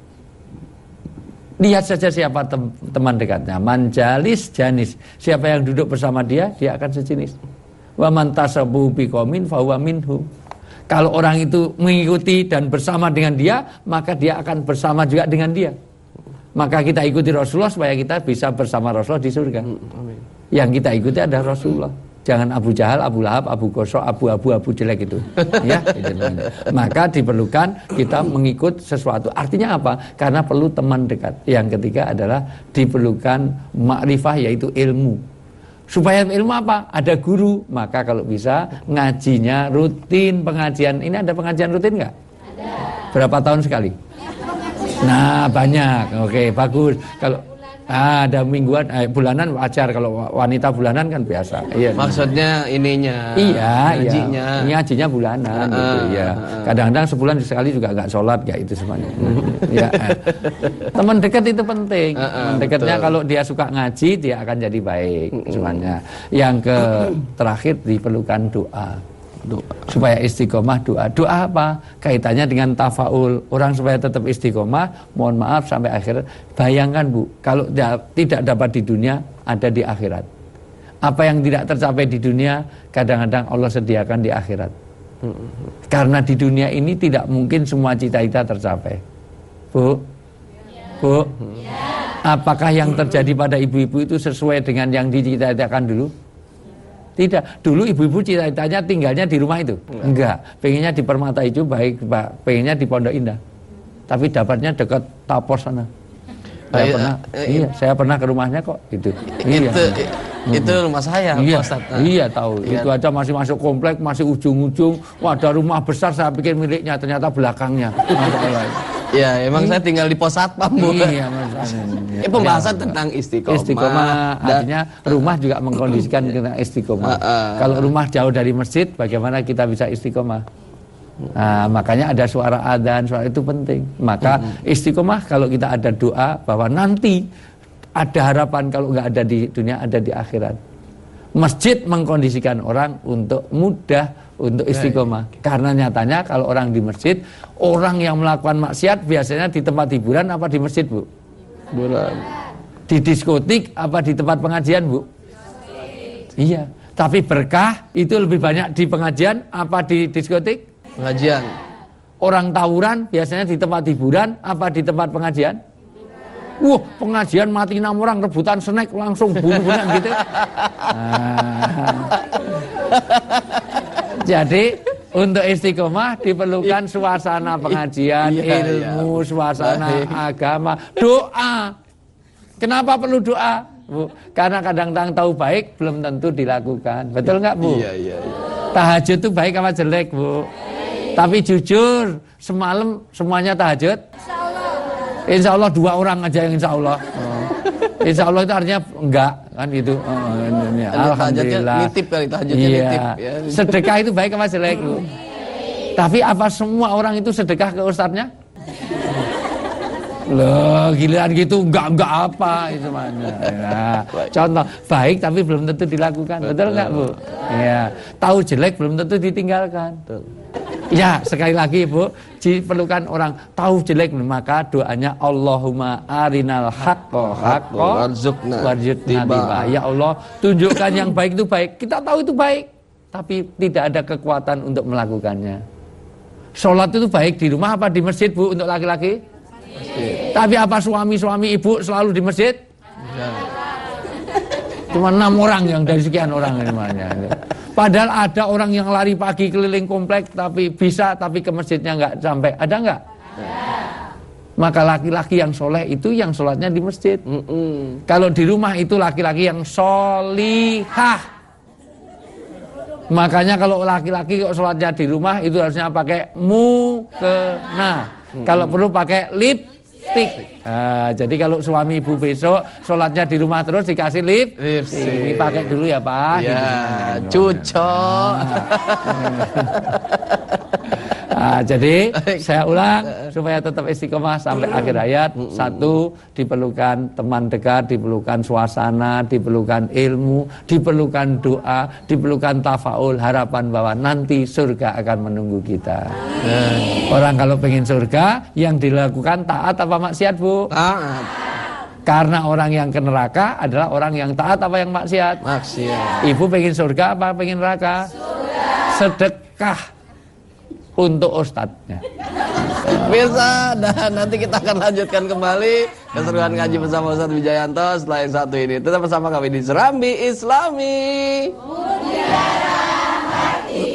Speaker 3: Lihat saja siapa teman dekatnya. Manjalis janis. Siapa yang duduk bersama dia, dia akan sejenis. Wa man tasabu biqaumin fa huwa minhum. Kalau orang itu mengikuti dan bersama dengan dia, maka dia akan bersama juga dengan dia. Maka kita ikuti Rasulullah supaya kita bisa bersama Rasulullah di surga. Amin. Yang kita ikuti adalah Rasulullah. Jangan Abu Jahal, Abu Lahab, Abu Gosok, Abu jelek itu. Ya, maka diperlukan kita mengikut sesuatu. Artinya apa? Karena perlu teman dekat. Yang ketiga adalah diperlukan ma'rifah, yaitu ilmu. Supaya ilmu apa? Ada guru. Maka kalau bisa ngajinya rutin, pengajian. Ini ada pengajian rutin nggak? Ada. Berapa tahun sekali? Nah, banyak. Oke, bagus. Kalau ada mingguan, bulanan wajar. Kalau wanita bulanan kan biasa. Iya.
Speaker 1: Maksudnya ininya.
Speaker 3: Ngajinya. Ngajinya bulanan gitu ya. Kadang-kadang sebulan sekali juga nggak sholat kayak itu semuanya. Ya. Teman dekat itu penting. Teman dekatnya kalau dia suka ngaji, dia akan jadi baik semuanya. Yang terakhir diperlukan doa. Supaya istiqomah, doa apa? Kaitannya dengan tafaul. Orang supaya tetap istiqomah, mohon maaf sampai akhir. Bayangkan Bu, kalau tidak dapat di dunia, ada di akhirat. Apa yang tidak tercapai di dunia, kadang-kadang Allah sediakan di akhirat. Karena di dunia ini tidak mungkin semua cita-cita tercapai. Bu, apakah yang terjadi pada ibu-ibu itu sesuai dengan yang dicita-citakan dulu? Tidak, dulu ibu-ibu cita-citanya tinggalnya di rumah itu. Enggak, pengennya di Permata Hijau baik, Pak. Pengennya di Pondok Indah. Tapi dapatnya dekat Tapos sana. Saya pernah ke rumahnya kok itu.
Speaker 1: Itu rumah saya,
Speaker 3: iya,
Speaker 1: Ustaz.
Speaker 3: Iya tahu. Iya. Itu aja masih masuk komplek, masih ujung-ujung. Wah, ada rumah besar saya pikir miliknya, ternyata belakangnya.
Speaker 1: Ya, emang saya tinggal di pos satpam, Bu.
Speaker 3: Iya,
Speaker 1: Pembahasan tentang istiqomah.
Speaker 3: Istiqomah artinya rumah juga mengkondisikan tentang istiqomah. Kalau rumah jauh dari masjid, bagaimana kita bisa istiqomah? Nah, makanya ada suara adzan, suara itu penting. Maka istiqomah kalau kita ada doa bahwa nanti ada harapan kalau nggak ada di dunia, ada di akhirat. Masjid mengkondisikan orang untuk mudah untuk istiqomah. Karena nyatanya kalau orang di masjid, orang yang melakukan maksiat biasanya di tempat hiburan apa di masjid, Bu? Di diskotik apa di tempat pengajian, Bu? Iya. Tapi berkah itu lebih banyak di pengajian apa di diskotik?
Speaker 1: Pengajian.
Speaker 3: Orang tawuran biasanya di tempat hiburan apa di tempat pengajian? Pengajian mati 6 orang rebutan snack langsung bunuh-bunuhan gitu. Jadi untuk istiqomah diperlukan suasana pengajian, ilmu, suasana agama, doa. Kenapa perlu doa, Bu? Karena kadang-kadang tahu baik belum tentu dilakukan. Betul nggak, Bu?
Speaker 1: Iya.
Speaker 3: Tahajud itu baik apa jelek, Bu? Tapi jujur, semalam semuanya tahajud? Insya Allah 2 orang aja yang insya Allah. Insya Allah itu artinya enggak kan gitu. Alhamdulillah.
Speaker 1: Nitip kali tahajudnya nitip. Ya.
Speaker 3: Sedekah itu baik apa jelek, Bu? Tapi apa semua orang itu sedekah ke ustadznya? Loh, giliran gitu enggak apa itu mana. Nah, contoh baik tapi belum tentu dilakukan. Betul enggak, Bu? Iya. Tahu jelek belum tentu ditinggalkan. Betul. Ya, sekali lagi, Bu, diperlukan orang tahu jelek, maka doanya Allahumma arinal haqqo haqqo warzuqna tiba. Ya Allah, tunjukkan yang baik itu baik. Kita tahu itu baik, tapi tidak ada kekuatan untuk melakukannya. Sholat itu baik di rumah apa di masjid, Bu, untuk laki-laki? Tapi apa suami-suami ibu selalu di masjid? Ya. Cuma 6 orang yang dari sekian orang namanya. Padahal ada orang yang lari pagi keliling komplek tapi ke masjidnya nggak sampai. Ada nggak? Maka laki-laki yang soleh itu yang sholatnya di masjid. Kalau di rumah itu laki-laki yang solihah. Makanya kalau laki-laki kok sholatnya di rumah itu harusnya pakai mukena. Kalau perlu pakai lipstick. Jadi kalau suami ibu besok sholatnya di rumah terus dikasih lipstick. Ini pakai dulu ya, Pak.
Speaker 1: Ya, cucok.
Speaker 3: Jadi saya ulang supaya tetap istiqomah sampai akhir hayat. 1, diperlukan teman dekat, diperlukan suasana, diperlukan ilmu, diperlukan doa, diperlukan tafaul, harapan bahwa nanti surga akan menunggu kita. Orang kalau pengen surga, yang dilakukan taat apa maksiat, Bu?
Speaker 1: Taat.
Speaker 3: Karena orang yang ke neraka adalah orang yang taat apa yang maksiat?
Speaker 1: Maksiat.
Speaker 3: Ibu pengen surga apa pengen neraka? Surga. Sedekah untuk ustadznya.
Speaker 1: Bisa, dan nanti kita akan lanjutkan kembali keseruan ngaji bersama Ustadz Wijayanto setelah yang satu ini. Tetap bersama kami di Serambi Islami. Mutiara Hati.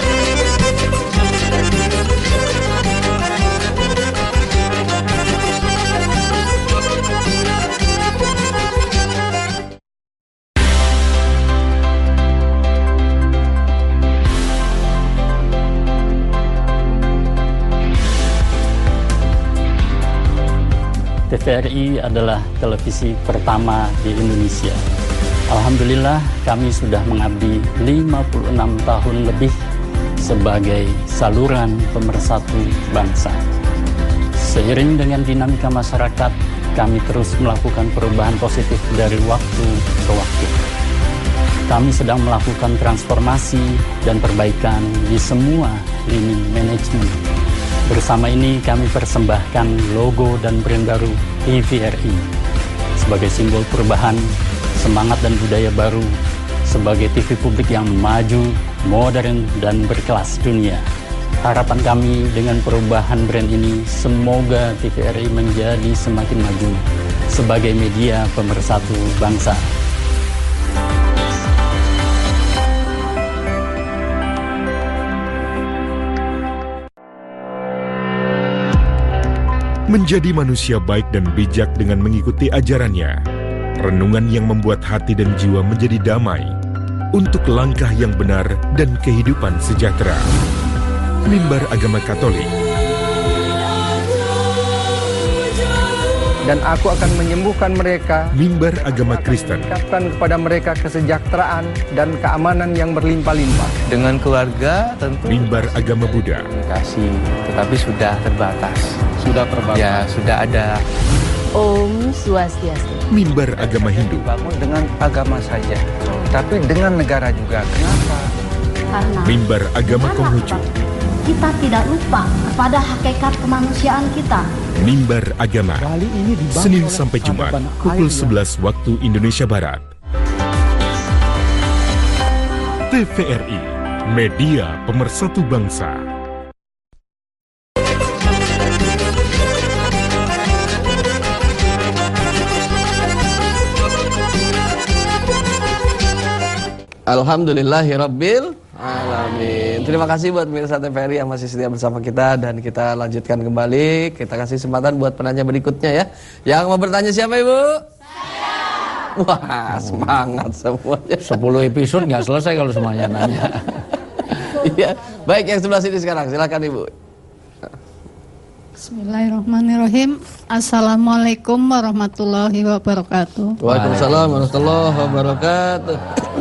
Speaker 8: TVRI adalah televisi pertama di Indonesia. Alhamdulillah kami sudah mengabdi 56 tahun lebih sebagai saluran pemersatu bangsa. Seiring dengan dinamika masyarakat, kami terus melakukan perubahan positif dari waktu ke waktu. Kami sedang melakukan transformasi dan perbaikan di semua lini manajemen. Bersama ini kami persembahkan logo dan brand baru TVRI sebagai simbol perubahan, semangat dan budaya baru sebagai TV publik yang maju, modern dan berkelas dunia. Harapan kami dengan perubahan brand ini semoga TVRI menjadi semakin maju sebagai media pemersatu bangsa.
Speaker 5: Menjadi manusia baik dan bijak dengan mengikuti ajarannya. Renungan yang membuat hati dan jiwa menjadi damai. Untuk langkah yang benar dan kehidupan sejahtera. Mimbar Agama Katolik.
Speaker 9: dan aku akan menyembuhkan mereka.
Speaker 5: Mimbar Agama Kristen.
Speaker 9: Mengucapkan kepada mereka kesejahteraan dan keamanan yang berlimpah-limpah.
Speaker 10: Dengan keluarga tentu.
Speaker 5: Mimbar Agama Buddha.
Speaker 10: Kasih, tetapi sudah terbatas.
Speaker 1: Sudah terbatas.
Speaker 10: Ya, sudah ada.
Speaker 11: Om Swastiastu.
Speaker 5: Mimbar Agama Hindu.
Speaker 9: Bangun dengan agama saja, tapi dengan negara juga. Kenapa?
Speaker 11: Karena
Speaker 5: Mimbar Agama Konghucu.
Speaker 11: kita tidak lupa kepada hakikat kemanusiaan kita.
Speaker 5: Mimbar Agama. Senin sampai Jumat pukul 11 waktu Indonesia Barat. TVRI, media pemersatu bangsa.
Speaker 1: Alhamdulillahirabbil alamin. Terima kasih buat pemirsa TVRI yang masih setia bersama kita, dan kita lanjutkan kembali. Kita kasih kesempatan buat penanya berikutnya ya. Yang mau bertanya siapa, Ibu? Saya. Wah, semangat semuanya.
Speaker 3: 10 episode nggak selesai kalau semuanya nanya.
Speaker 1: Iya. Baik, yang sebelah sini sekarang. Silakan, Ibu.
Speaker 12: Bismillahirrahmanirrahim. Assalamualaikum warahmatullahi wabarakatuh.
Speaker 1: Waalaikumsalam warahmatullahi wabarakatuh.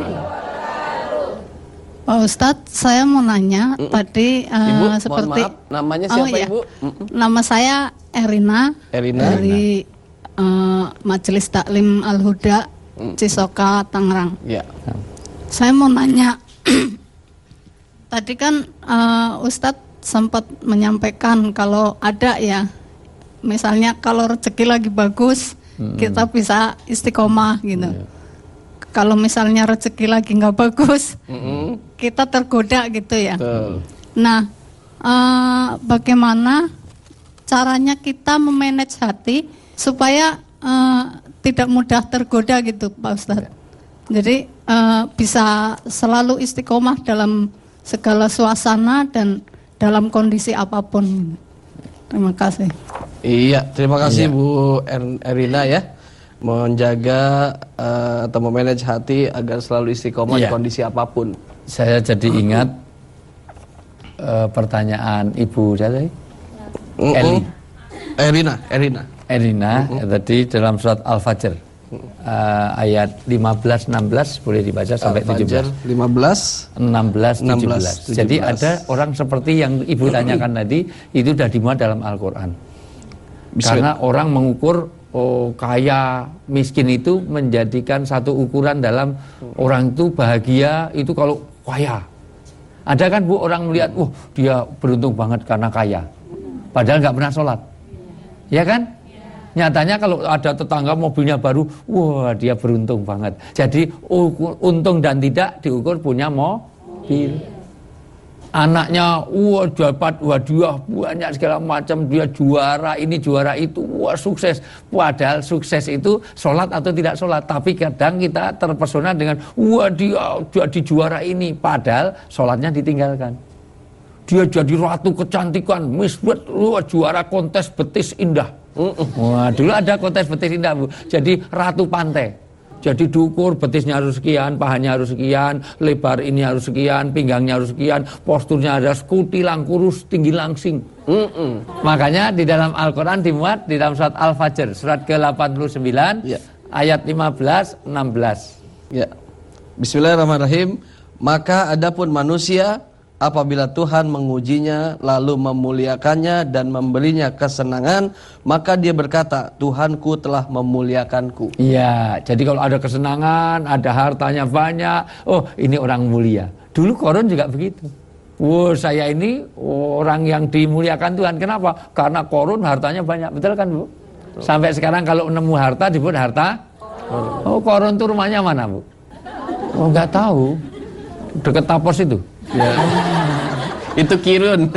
Speaker 12: Pak Ustadz, saya mau nanya tadi
Speaker 1: Ibu,
Speaker 12: seperti
Speaker 1: mohon maaf, namanya siapa,
Speaker 12: iya.
Speaker 1: Ibu?
Speaker 12: Nama saya Erina. Dari Majelis Taklim Al-Huda Cisoka, Tangerang.
Speaker 1: Ya.
Speaker 12: Saya mau nanya, tadi kan Ustadz sempat menyampaikan kalau ada ya, misalnya kalau rezeki lagi bagus, kita bisa istiqomah gitu. Kalau misalnya rezeki lagi nggak bagus, kita tergoda gitu ya. Nah, bagaimana caranya kita memanage hati supaya tidak mudah tergoda gitu, Pak Ustadz? Jadi bisa selalu istiqomah dalam segala suasana dan dalam kondisi apapun. Terima kasih.
Speaker 1: Iya, terima kasih Bu Erina ya. Menjaga atau memanage hati agar selalu istiqomah di kondisi apapun.
Speaker 3: Saya jadi ingat pertanyaan Ibu siapa? Erina tadi dalam surat Al-Fajr ayat 15-16 boleh dibaca sampai 17. 15-16-17. Jadi ada orang seperti yang Ibu tanyakan tadi, itu sudah dimuat dalam Al-Quran. Karena orang mengukur kaya miskin itu menjadikan satu ukuran dalam orang itu bahagia itu kalau kaya. Ada kan Bu orang melihat, dia beruntung banget karena kaya, padahal nggak pernah sholat, ya kan? Nyatanya kalau ada tetangga mobilnya baru, wah dia beruntung banget. Jadi untung dan tidak diukur punya mobil. Anaknya, dapat hadiah banyak segala macam, dia juara ini juara itu, sukses. Padahal sukses itu sholat atau tidak sholat. Tapi kadang kita terpesona dengan, dia jadi juara ini, padahal sholatnya ditinggalkan. Dia jadi ratu kecantikan, Miss World, juara kontes betis indah. Wah, dulu ada kontes betis indah, Bu. Jadi ratu pantai. Jadi diukur betisnya harus sekian, pahanya harus sekian, lebar ini harus sekian, pinggangnya harus sekian, posturnya harus kutilang, kurus, tinggi langsing. Makanya di dalam Al-Quran dimuat di dalam surat Al-Fajr, surat ke-89, ayat 15-16.
Speaker 1: Ya. Bismillahirrahmanirrahim. Maka adapun manusia, apabila Tuhan mengujinya lalu memuliakannya dan memberinya kesenangan, maka dia berkata, Tuhanku telah memuliakanku.
Speaker 3: Iya, jadi kalau ada kesenangan, ada hartanya banyak, ini orang mulia. Dulu Qarun juga begitu. Saya ini orang yang dimuliakan Tuhan. Kenapa? Karena Qarun hartanya banyak, betul kan Bu? Sampai sekarang kalau nemu harta disebut harta. Qarun itu rumahnya mana Bu? Nggak tahu. Dekat Tapos itu. Ya.
Speaker 1: Itu Kirun.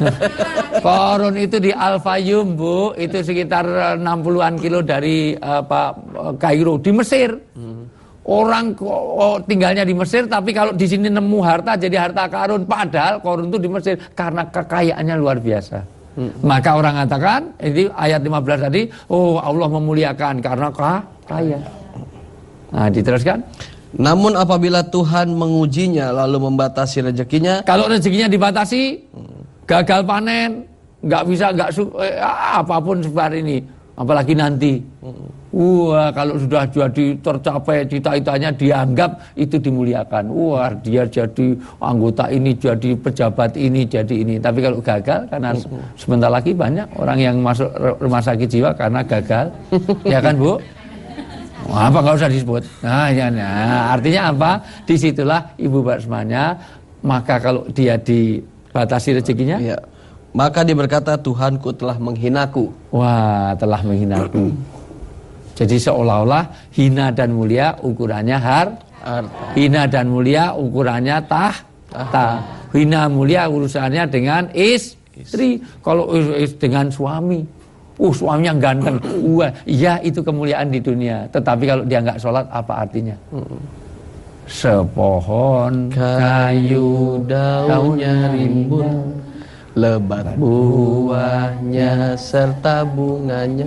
Speaker 3: Qarun itu di Al-Fayum, Bu. Itu sekitar 60-an kilo dari Kairo di Mesir. Orang tinggalnya di Mesir, tapi kalau di sini nemu harta jadi harta Qarun. Padahal Qarun itu di Mesir karena kekayaannya luar biasa. Maka orang katakan, ini ayat 15 tadi, Allah memuliakan karena kaya. Nah, diteruskan.
Speaker 1: Namun apabila Tuhan mengujinya lalu membatasi rezekinya,
Speaker 3: kalau rezekinya dibatasi, gagal panen, apapun seperti ini, apalagi nanti. Wah, kalau sudah jadi tercapai cita-citanya dianggap itu dimuliakan. Wah, dia jadi anggota ini, jadi pejabat ini, jadi ini. Tapi kalau gagal, karena sebentar lagi banyak orang yang masuk rumah sakit jiwa karena gagal. Ya kan, Bu? Apa nggak usah disebut. Nah, artinya apa? Disitulah Ibu Bapak semuanya. Maka kalau dia dibatasi rezekinya,
Speaker 1: ya. Maka dia berkata, Tuhanku telah menghinaku.
Speaker 3: Wah, telah menghinaku. Jadi seolah-olah hina dan mulia ukurannya harta. Hina dan mulia ukurannya tahta. Hina mulia urusannya dengan istri. Kalau dengan suami, suaminya ganteng. Iya, itu kemuliaan di dunia. Tetapi kalau dia nggak sholat, apa artinya? Sepohon kayu daunnya rimbun,
Speaker 1: lebat buahnya serta bunganya,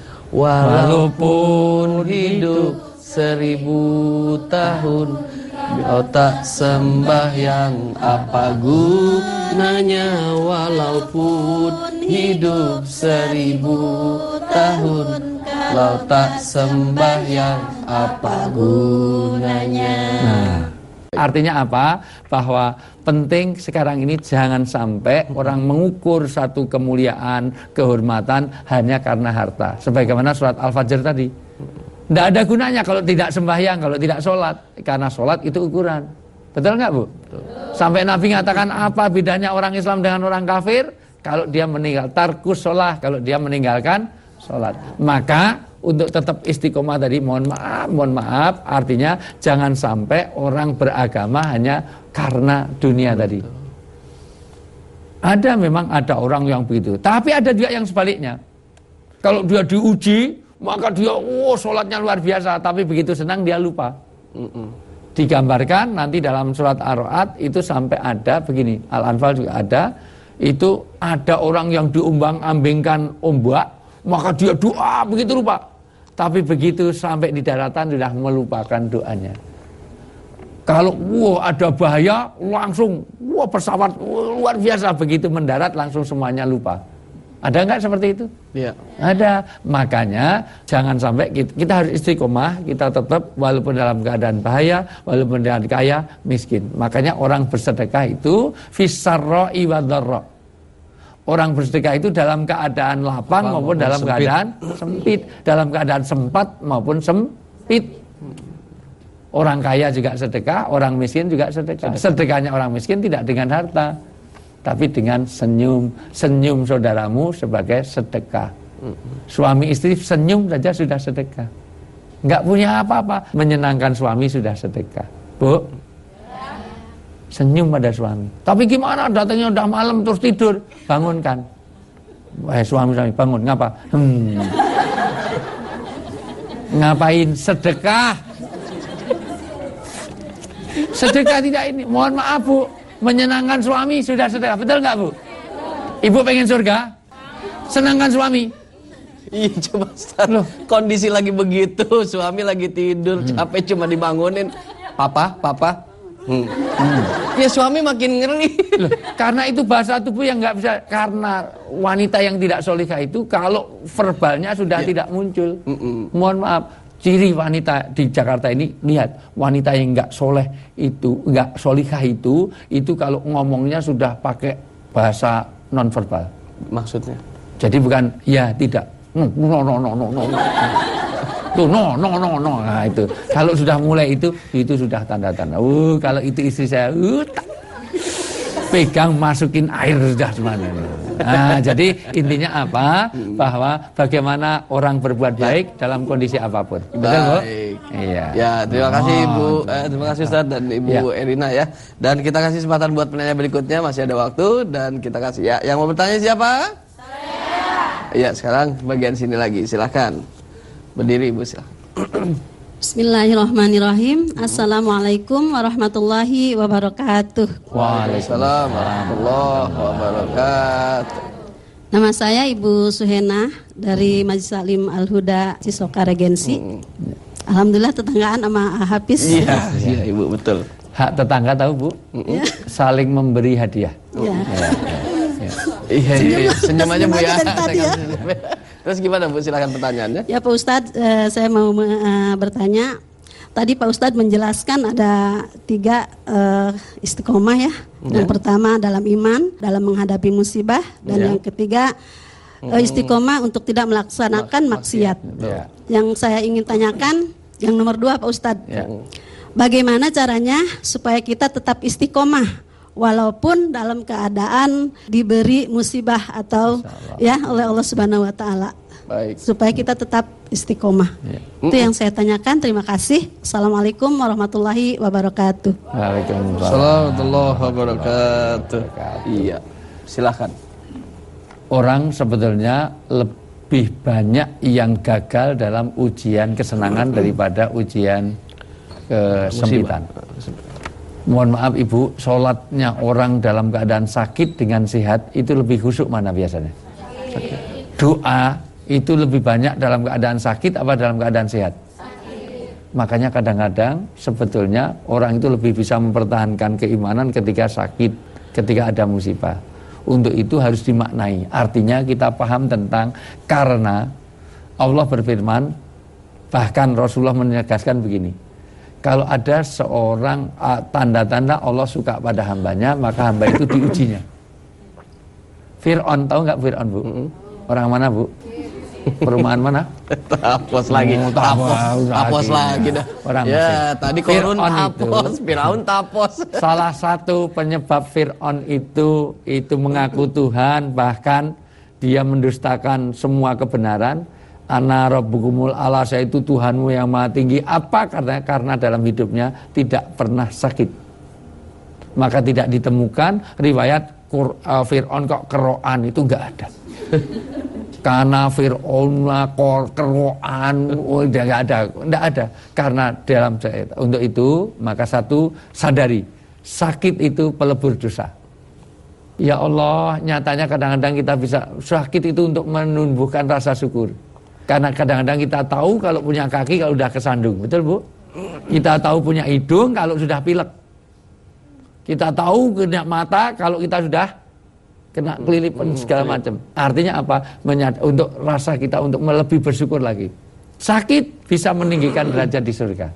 Speaker 1: walaupun hidup 1000 tahun, kau tak sembahyang apa gunanya. Walaupun hidup 1000 tahun, kau tak sembahyang apa gunanya.
Speaker 3: Nah, artinya apa? Bahwa penting sekarang ini jangan sampai orang mengukur satu kemuliaan, kehormatan hanya karena harta. Sebagaimana surat Al-Fajr tadi. Tidak ada gunanya kalau tidak sembahyang, kalau tidak sholat. Karena sholat itu ukuran. Betul nggak, Bu? Betul. Sampai Nabi mengatakan apa bedanya orang Islam dengan orang kafir? Kalau dia meninggal tarkus sholat, kalau dia meninggalkan sholat. Maka untuk tetap istiqomah tadi, mohon maaf, artinya jangan sampai orang beragama hanya karena dunia tadi. Memang ada orang yang begitu, tapi ada juga yang sebaliknya. Kalau dia diuji, maka dia sholatnya luar biasa, tapi begitu senang dia lupa. Digambarkan nanti dalam surat Ar-Ra'd itu sampai ada begini, Al-Anfal juga ada, itu ada orang yang diombang-ambingkan ombak, maka dia doa begitu rupa. Tapi begitu sampai di daratan sudah melupakan doanya. Kalau ada bahaya langsung pesawat luar biasa, begitu mendarat langsung semuanya lupa. Ada nggak seperti itu?
Speaker 1: Iya.
Speaker 3: Ada. Makanya jangan sampai kita harus istiqomah, kita tetap walaupun dalam keadaan bahaya, walaupun dalam kaya, miskin. Makanya orang bersedekah itu fisarra'i wa dharra. Orang bersedekah itu dalam keadaan lapang maupun dalam keadaan sempit, dalam keadaan sempat maupun sempit. Orang kaya juga sedekah, orang miskin juga sedekah. Sedekahnya orang miskin tidak dengan harta, tapi dengan senyum. Senyum saudaramu sebagai sedekah. Suami istri senyum saja sudah sedekah. Enggak punya apa-apa, menyenangkan suami sudah sedekah. Bu, senyum pada suami. Tapi gimana datangnya udah malam terus tidur, bangunkan. Suami bangun, ngapa? Ngapain? Sedekah. Sedekah tidak ini. Mohon maaf, Bu, menyenangkan suami sudah sedekah. Betul nggak, Bu? Ibu pengen surga? Senangkan suami.
Speaker 1: Iya, coba Ustaz. Kondisi lagi begitu, suami lagi tidur, capek cuma dibangunin. Papa. Ya suami makin ngeri.
Speaker 3: Loh, karena itu bahasa tubuh yang nggak bisa. Karena wanita yang tidak solihah itu kalau verbalnya sudah tidak muncul. Mohon maaf, ciri wanita di Jakarta ini, lihat wanita yang nggak soleh itu, nggak solihah itu kalau ngomongnya sudah pakai bahasa nonverbal.
Speaker 1: Maksudnya?
Speaker 3: Jadi bukan ya tidak. No. Tuh, no. Nah, itu. Kalau sudah mulai itu sudah tanda-tanda. Kalau itu istri saya, pegang masukin air sudah semuanya. Nah, jadi intinya apa? Bahwa bagaimana orang berbuat baik dalam kondisi apapun. Betul, Bu? Iya.
Speaker 1: Ya, terima kasih Ibu, terima kasih Ustaz dan Ibu Erina ya. Dan kita kasih kesempatan buat penanya berikutnya, masih ada waktu dan kita kasih ya. Yang mau bertanya siapa? Saya. Iya, sekarang bagian sini lagi. Silakan. Berdiri Ibu, silakan.
Speaker 13: Bismillahirrahmanirrahim. Assalamualaikum warahmatullahi wabarakatuh.
Speaker 1: Waalaikumsalam warahmatullahi wabarakatuh.
Speaker 13: Nama saya Ibu Suhena dari Majelis Taklim Al-Huda Cisoka Regensi. Alhamdulillah tetanggaan sama Hafiz.
Speaker 1: Iya Ibu, betul.
Speaker 3: Hak tetangga tahu, Bu? Saling memberi hadiah.
Speaker 1: Iya. Senyum aja Bu ya. Terus gimana Bu? Silakan pertanyaannya.
Speaker 13: Ya Pak Ustadz, saya mau bertanya. Tadi Pak Ustadz menjelaskan ada 3 istiqomah ya. Yang pertama dalam iman, dalam menghadapi musibah, dan yang ketiga istiqomah untuk tidak melaksanakan maksiat. Yang saya ingin tanyakan, yang nomor 2 Pak Ustadz, bagaimana caranya supaya kita tetap istiqomah walaupun dalam keadaan diberi musibah atau ya oleh Allah Subhanahu Wa Taala? Baik. Supaya kita tetap istiqomah. Itu yang saya tanyakan. Terima kasih. Assalamualaikum warahmatullahi wabarakatuh.
Speaker 1: Waalaikumsalam warahmatullahi wabarakatuh. Iya, silakan.
Speaker 3: Orang sebetulnya lebih banyak yang gagal dalam ujian kesenangan daripada ujian kesempitan. Mohon maaf Ibu, sholatnya orang dalam keadaan sakit dengan sehat itu lebih khusyuk mana biasanya? Doa itu lebih banyak dalam keadaan sakit apa dalam keadaan sehat? Makanya kadang-kadang sebetulnya orang itu lebih bisa mempertahankan keimanan ketika sakit, ketika ada musibah. Untuk itu harus dimaknai. Artinya kita paham tentang, karena Allah berfirman, bahkan Rasulullah menegaskan begini, kalau ada seorang tanda-tanda Allah suka pada hambanya, maka hamba itu diujinya. Fir'aun, tahu nggak Fir'aun Bu? Orang mana Bu? Perumahan mana?
Speaker 1: Tapos lagi, tapos lagi dah.
Speaker 3: Orang
Speaker 1: ya,
Speaker 3: Mesir.
Speaker 1: tadi Korun tapos, Firaun tapos.
Speaker 3: Salah satu penyebab Fir'aun itu mengaku Tuhan, bahkan dia mendustakan semua kebenaran. Ana rabbukumul a'la, saya itu Tuhanmu yang maha tinggi. Apa? Karena dalam hidupnya tidak pernah sakit. Maka tidak ditemukan riwayat Fir'aun kok keroan, itu enggak ada. Karena Fir'aun keroan, enggak ada. Karena untuk itu maka satu, sadari sakit itu pelebur dosa. Ya Allah, nyatanya kadang-kadang kita bisa sakit itu untuk menumbuhkan rasa syukur. Karena kadang-kadang kita tahu kalau punya kaki kalau sudah kesandung, betul Bu? Kita tahu punya hidung kalau sudah pilek. Kita tahu kena mata kalau kita sudah kena kelilipan segala macam. Artinya apa? Untuk rasa kita untuk lebih bersyukur lagi. Sakit bisa meninggikan derajat di surga.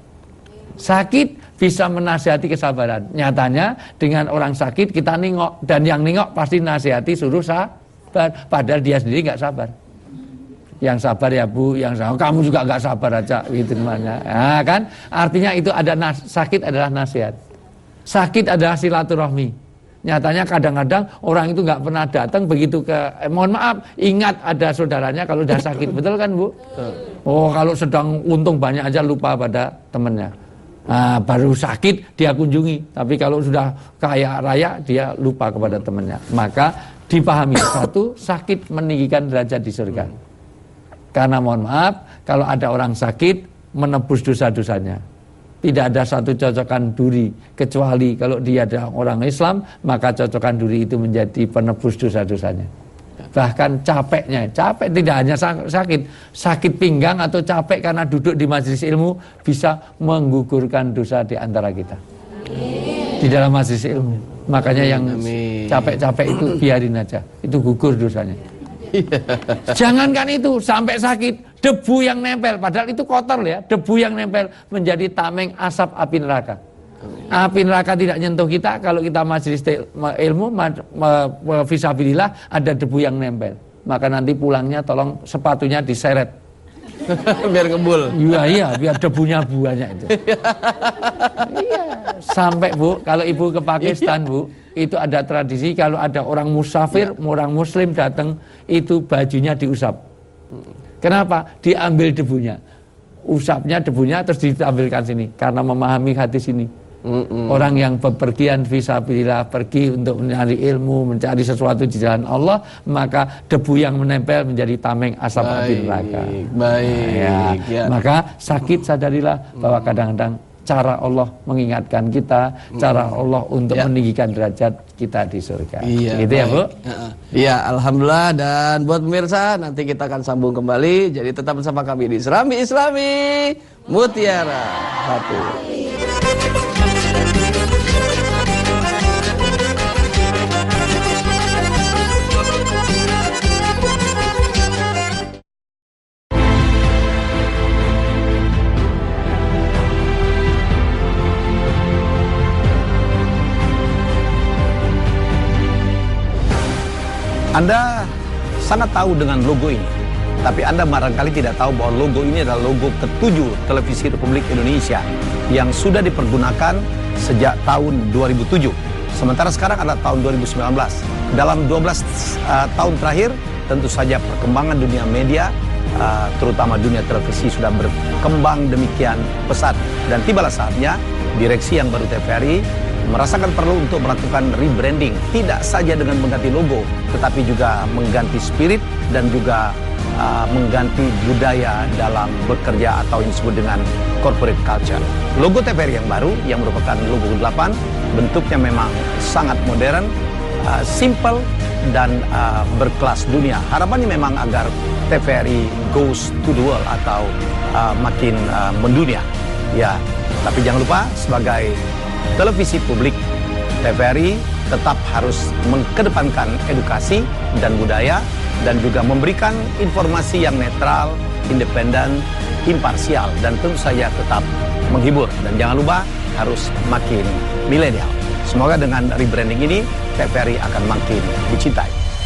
Speaker 3: Sakit bisa menasihati kesabaran. Nyatanya dengan orang sakit kita nengok, dan yang nengok pasti nasihati suruh sabar, padahal dia sendiri nggak sabar. Yang sabar ya Bu, yang sabar, kamu juga nggak sabar aja, gitu namanya. Nah, kan? Artinya itu ada sakit adalah nasihat. Sakit adalah silaturahmi. Nyatanya kadang-kadang orang itu nggak pernah datang begitu mohon maaf, ingat ada saudaranya kalau udah sakit, betul kan Bu? Oh, kalau sedang untung banyak aja lupa pada temannya. Nah, baru sakit dia kunjungi, tapi kalau sudah kaya raya dia lupa kepada temannya. Maka dipahami, satu, sakit meninggikan derajat di surga. Karena mohon maaf, kalau ada orang sakit menebus dosa-dosanya. Tidak ada satu cocokan duri, kecuali kalau dia adalah orang Islam, maka cocokan duri itu menjadi penebus dosa-dosanya. Bahkan capek tidak hanya sakit pinggang atau capek karena duduk di majelis ilmu bisa menggugurkan dosa di antara kita. Di dalam majelis ilmu. Makanya yang capek-capek itu biarin aja, itu gugur dosanya. Jangankan itu, sampai sakit, debu yang nempel, padahal itu kotor ya, debu yang nempel menjadi tameng asap api neraka. Api neraka tidak nyentuh kita kalau kita majelis ilmu, fisabilillah, ada debu yang nempel. Maka nanti pulangnya tolong sepatunya diseret.
Speaker 1: Biar ngebul.
Speaker 3: Iya, biar debunya banyak itu. Iya. Sampai Bu, kalau Ibu ke Pakistan Bu, itu ada tradisi kalau ada orang musafir, orang muslim datang, itu bajunya diusap. Kenapa? Diambil debunya. Usapnya debunya terus ditampilkan sini karena memahami hadis ini. Orang yang bepergian fisabilillah, pergi untuk mencari ilmu, mencari sesuatu di jalan Allah, maka debu yang menempel menjadi tameng asap api neraka. Maka sakit sadarilah bahwa kadang-kadang cara Allah mengingatkan kita, cara Allah untuk meninggikan derajat kita di surga. Gitu ya Bu?
Speaker 1: Iya, alhamdulillah. Dan buat pemirsa, nanti kita akan sambung kembali. Jadi tetap bersama kami di Serambi Islami Mutiara Hati.
Speaker 14: Anda sangat tahu dengan logo ini, tapi Anda barangkali tidak tahu bahwa logo ini adalah logo ke-7 Televisi Republik Indonesia yang sudah dipergunakan sejak tahun 2007. Sementara sekarang adalah tahun 2019. Dalam 12 tahun terakhir, tentu saja perkembangan dunia media, terutama dunia televisi sudah berkembang demikian pesat. Dan tibalah saatnya direksi yang baru TVRI merasakan perlu untuk melakukan rebranding, tidak saja dengan mengganti logo, tetapi juga mengganti spirit dan juga mengganti budaya dalam bekerja atau yang disebut dengan corporate culture. Logo TVRI yang baru, yang merupakan logo 8, bentuknya memang sangat modern, simple dan berkelas dunia. Harapannya memang agar TVRI goes to the world atau makin mendunia. Ya, tapi jangan lupa sebagai televisi publik, TVRI tetap harus mengedepankan edukasi dan budaya dan juga memberikan informasi yang netral, independen, imparsial dan tentu saja tetap menghibur. Dan jangan lupa harus makin milenial. Semoga dengan rebranding ini TVRI akan makin dicintai.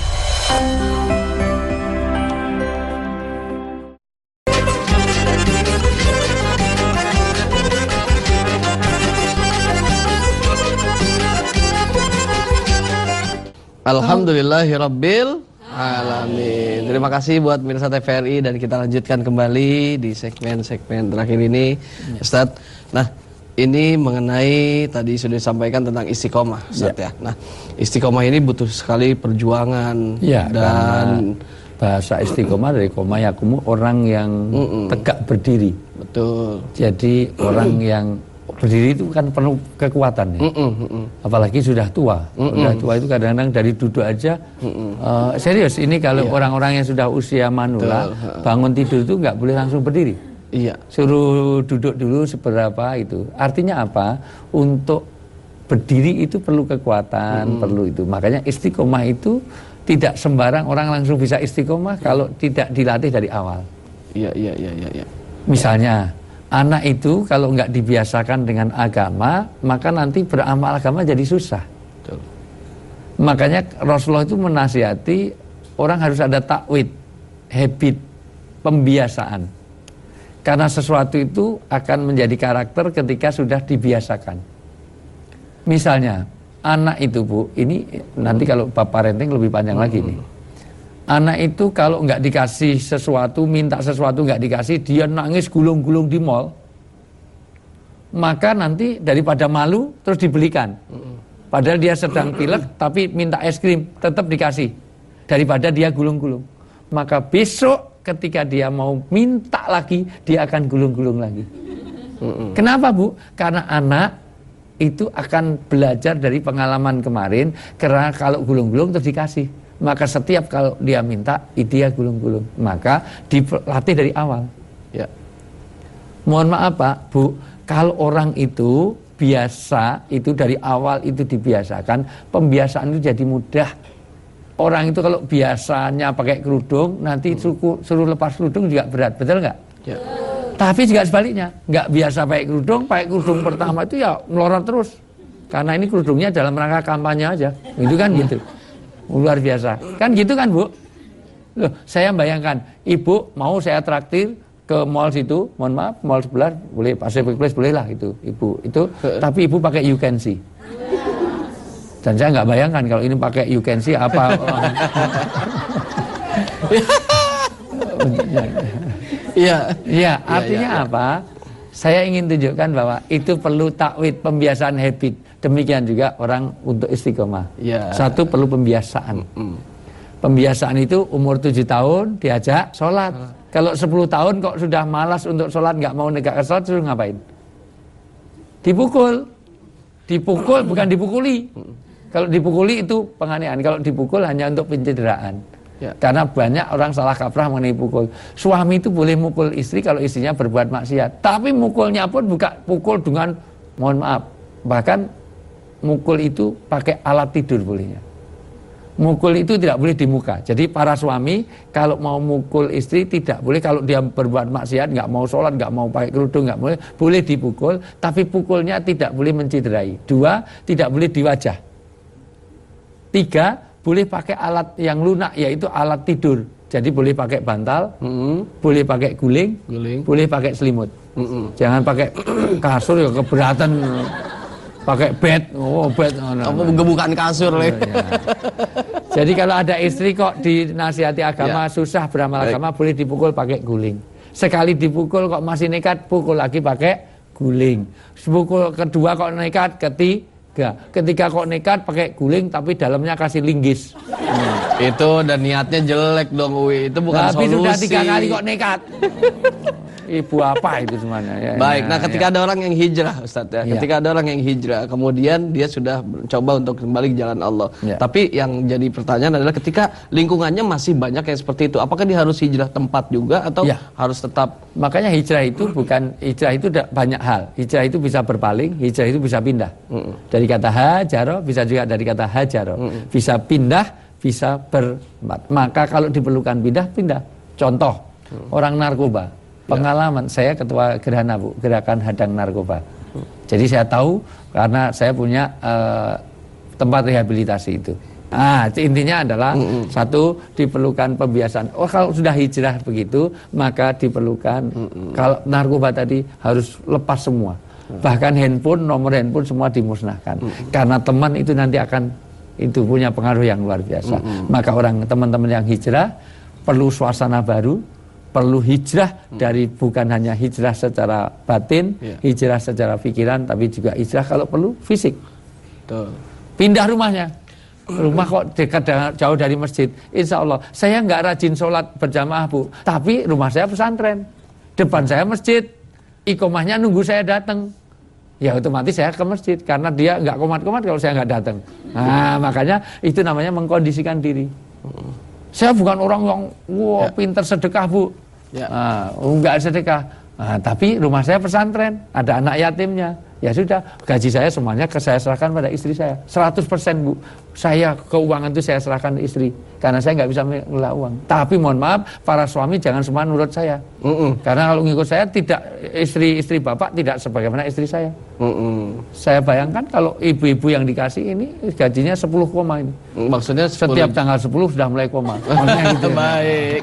Speaker 1: Alhamdulillahirabbil alamin. Terima kasih buat pemirsa TVRI dan kita lanjutkan kembali di segmen-segmen terakhir ini, Ustadz. Nah, ini mengenai tadi sudah disampaikan tentang istiqomah, Ustadz ya. Nah, istiqomah ini butuh sekali perjuangan dan
Speaker 3: bahasa istiqomah dari koma yakumu, orang yang tegak berdiri.
Speaker 1: Betul.
Speaker 3: Jadi orang yang berdiri itu kan penuh kekuatan ya. Apalagi sudah tua. Sudah tua itu kadang-kadang dari duduk aja. Serius ini kalau orang-orang yang sudah usia manula bangun tidur itu nggak boleh langsung berdiri.
Speaker 1: Iya.
Speaker 3: Suruh duduk dulu seberapa itu. Artinya apa? Untuk berdiri itu perlu kekuatan, perlu itu. Makanya istiqomah itu tidak sembarang orang langsung bisa istiqomah kalau tidak dilatih dari awal.
Speaker 1: Iya.
Speaker 3: Misalnya anak itu kalau nggak dibiasakan dengan agama, maka nanti beramal agama jadi susah.
Speaker 1: Betul.
Speaker 3: Makanya Rasulullah itu menasihati orang harus ada takwid, habit, pembiasaan. Karena sesuatu itu akan menjadi karakter ketika sudah dibiasakan. Misalnya, anak itu Bu, ini nanti kalau Bapak parenting lebih panjang lagi nih. Anak itu kalau nggak dikasih sesuatu, minta sesuatu nggak dikasih, dia nangis gulung-gulung di mall, maka nanti daripada malu terus dibelikan. Padahal dia sedang pilek tapi minta es krim, tetap dikasih. Daripada dia gulung-gulung. Maka besok ketika dia mau minta lagi, dia akan gulung-gulung lagi. Kenapa Bu? Karena anak itu akan belajar dari pengalaman kemarin, karena kalau gulung-gulung terus dikasih. Maka setiap kalau dia minta, dia gulung-gulung. Maka dilatih dari awal.
Speaker 1: Ya.
Speaker 3: Mohon maaf Pak, Bu, kalau orang itu biasa, itu dari awal itu dibiasakan, pembiasaan itu jadi mudah. Orang itu kalau biasanya pakai kerudung, nanti suruh lepas kerudung juga berat, betul nggak?
Speaker 1: Ya.
Speaker 3: Tapi juga sebaliknya, nggak biasa pakai kerudung pertama itu ya melorot terus. Karena ini kerudungnya dalam rangka kampanye aja, itu kan gitu. Luar biasa. Kan gitu kan Bu? Loh, saya bayangkan, Ibu mau saya traktir ke mall situ, mohon maaf, mall sebelah, boleh, Pacific Place boleh lah itu, Ibu. Itu, tapi Ibu pakai you can see. Dan saya nggak bayangkan kalau ini pakai you can see apa. Iya, artinya apa? Saya ingin tunjukkan bahwa itu perlu takwid, pembiasaan habit. Demikian juga orang untuk istiqomah.
Speaker 1: Ya.
Speaker 3: Satu perlu pembiasaan. Pembiasaan itu umur 7 tahun diajak sholat. Kalau 10 tahun kok sudah malas untuk sholat, nggak mau negak sholat, suruh ngapain? Dipukul. Dipukul bukan dipukuli. Kalau dipukuli itu penganiayaan. Kalau dipukul hanya untuk pencederaan. Ya. Karena banyak orang salah kaprah mengenai pukul. Suami itu boleh mukul istri kalau istrinya berbuat maksiat. Tapi mukulnya pun bukan pukul dengan, mohon maaf, bahkan mukul itu pakai alat tidur bolehnya. Mukul itu tidak boleh di muka. Jadi para suami kalau mau mukul istri tidak boleh. Kalau dia berbuat maksiat, nggak mau sholat, nggak mau pakai kerudung, nggak boleh dipukul. Tapi pukulnya tidak boleh menciderai. 2, tidak boleh di wajah. 3, boleh pakai alat yang lunak, yaitu alat tidur. Jadi boleh pakai bantal, boleh pakai guling, boleh pakai selimut. Jangan pakai kasur ya keberatan. Pakai bed, bed.
Speaker 1: Kamu menggebukan kasur, Le.
Speaker 3: Jadi kalau ada istri kok dinasihati agama susah beramal agama, boleh dipukul pakai guling. Sekali dipukul kok masih nekat, pukul lagi pakai guling. Pukul kedua kok nekat, ketiga kok nekat pakai guling tapi dalamnya kasih linggis.
Speaker 1: Itu dan niatnya jelek dong, Uwi. Itu bukan
Speaker 3: tapi
Speaker 1: solusi.
Speaker 3: Sudah 3 kali kok nekat. Ibu apa itu semuanya ya.
Speaker 1: Baik, nah ketika ada orang yang hijrah, Ustadz ya. Ketika ada orang yang hijrah, kemudian dia sudah mencoba untuk kembali ke jalan Allah. Tapi yang jadi pertanyaan adalah ketika lingkungannya masih banyak yang seperti itu, apakah dia harus hijrah tempat juga atau harus tetap?
Speaker 3: Makanya hijrah itu hijrah itu banyak hal. Hijrah itu bisa berpaling, hijrah itu bisa pindah. Dari kata hajaro bisa juga dari kata hajaro. Bisa pindah, bisa berempat. Maka kalau diperlukan pindah. Contoh, orang narkoba. Pengalaman saya ketua Gerhana, Bu, Gerakan Hadang Narkoba. Jadi saya tahu karena saya punya tempat rehabilitasi itu. Intinya adalah satu, diperlukan pembiasaan. Kalau sudah hijrah begitu, maka diperlukan kalau narkoba tadi harus lepas semua. Bahkan handphone, nomor handphone semua dimusnahkan. Karena teman itu nanti akan itu punya pengaruh yang luar biasa. Maka teman-teman yang hijrah perlu suasana baru. Perlu hijrah dari bukan hanya hijrah secara batin, hijrah secara pikiran, tapi juga hijrah kalau perlu fisik. Pindah rumahnya. Rumah kok dekat jauh dari masjid. Insya Allah, saya nggak rajin sholat berjamaah, Bu. Tapi rumah saya pesantren. Depan saya masjid. Iqomahnya nunggu saya datang. Ya otomatis saya ke masjid. Karena dia nggak komat-komat kalau saya nggak datang. Makanya itu namanya mengkondisikan diri. Saya bukan orang yang pinter sedekah, Bu. Enggak sedekah. Tapi rumah saya pesantren, ada anak yatimnya. Ya sudah, gaji saya semuanya saya serahkan pada istri saya. 100%, Bu. Saya keuangan itu saya serahkan ke istri. Karena saya nggak bisa mengelola uang. Tapi mohon maaf, para suami jangan semua nurut saya. Karena kalau ngikut saya, tidak istri bapak tidak sebagaimana istri saya. Saya bayangkan kalau ibu-ibu yang dikasih ini gajinya 10 koma ini.
Speaker 1: Maksudnya 10...
Speaker 3: setiap tanggal 10 sudah mulai koma. Gitu.
Speaker 1: Baik.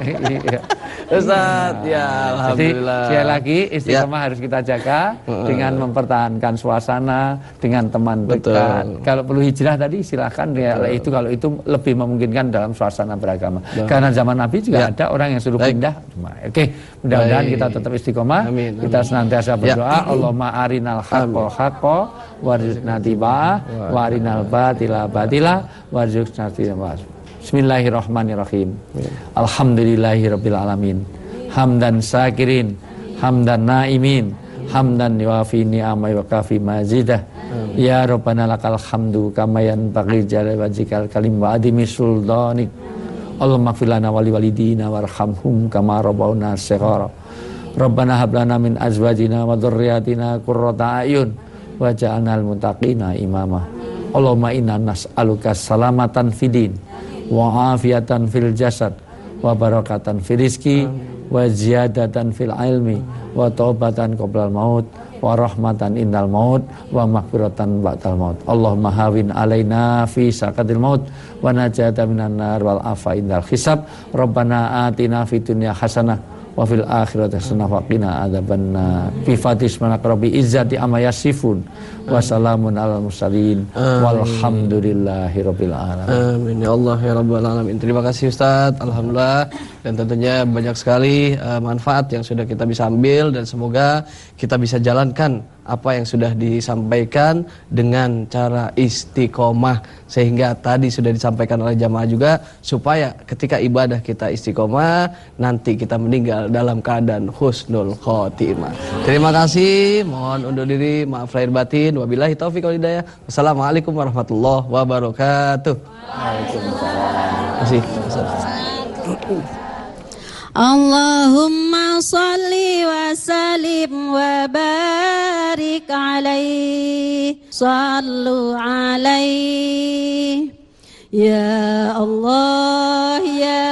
Speaker 1: Ustaz, ya alhamdulillah.
Speaker 3: Jadi sekali lagi istiqomah harus kita jaga dengan mempertahankan suasana, dengan teman dekat. Kalau perlu hijrah tadi silahkan itu kalau itu lebih memungkinkan dalam suasana beragama. Karena zaman Nabi juga ada orang yang suruh pindah. Oke, mudah-mudahan kita tetap istiqomah. Kita senantiasa berdoa, Allahumma arinal haqqo warzuqna tiba'ah wa arinal batila warzuqna tiba'ah. Bismillahirrahmanirrahim. Alhamdulillahirabbil alamin. Hamdan syakirin, hamdan naimin, hamdan yuafi ni'amai wa kafi mazidah. Ya Rabbana lakal hamdu kama yanbaghi jalali wajhikal karim wa adimi sultanik. Allahumma ighfir lana wa liwalidina warhamhum kama rabbawna shighara. Rabbana hab lana min azwajina wa dhurriyyatina qurrata a'yun waj'alnal muttaqina imama. Allahumma inna nas'aluka salamatan fidin wa afiatan fil jasad wa barakatan fil rizki wa ziyadatan fil ilmi wa taubatan qoblal maut wa rahmatan indal maut wa maghfiratan ba'dal maut. Allahumma hawin alaina fi sakatil maut wa najata minan nar wal afa indal hisab. Rabbana atina fid dunya hasanah wa fil akhirati hasanah wa qina adzabannar. Bi fatismanak rabbi izzati amma yasifun wa salamun alal mursalin walhamdulillahi rabbil alamin.
Speaker 1: Amin ya Allah ya rabbal alamin. Terima kasih Ustaz, alhamdulillah, dan tentunya banyak sekali manfaat yang sudah kita bisa ambil, dan semoga kita bisa jalankan apa yang sudah disampaikan dengan cara istiqomah, sehingga tadi sudah disampaikan oleh jamaah juga, supaya ketika ibadah kita istiqomah, nanti kita meninggal dalam keadaan husnul khotimah. Terima kasih, mohon undur diri, maaf lahir batin, wabillahi taufiq wal hidayah. Wassalamualaikum warahmatullahi wabarakatuh. Waalaikumsalam. Terima kasih.
Speaker 15: Allahumma salli wa sallim wa barik alaihi, sallu alaihi ya Allah ya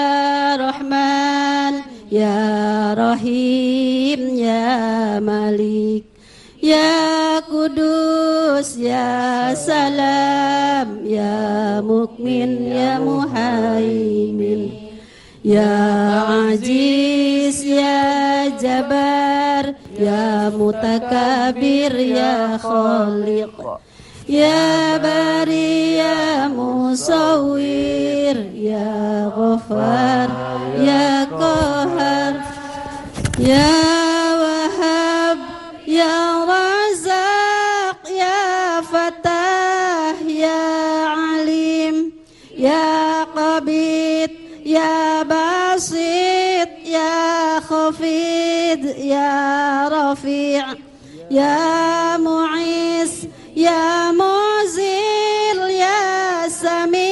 Speaker 15: Rahman ya Rahim ya Malik Ya Kudus, Ya Salam, Ya Mukmin, Ya Muhaimin, Ya Aziz, Ya Jabar, Ya Mutakabir, Ya Khaliq, Ya Bari, Ya Musawwir, Ya Ghaffar, Ya Qahar, Ya Wahhab, Ya Razak, Ya Fatah, Ya Alim, Ya Qabid, Ya Basit, Ya Khafid, Ya Rafi', Ya Mu'is, Ya Muzil, Ya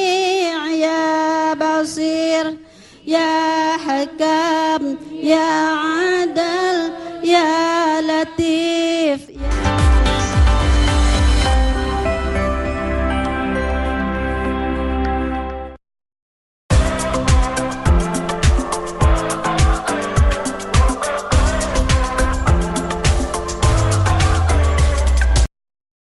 Speaker 15: Sami', Ya Basir, Ya Hakam, Ya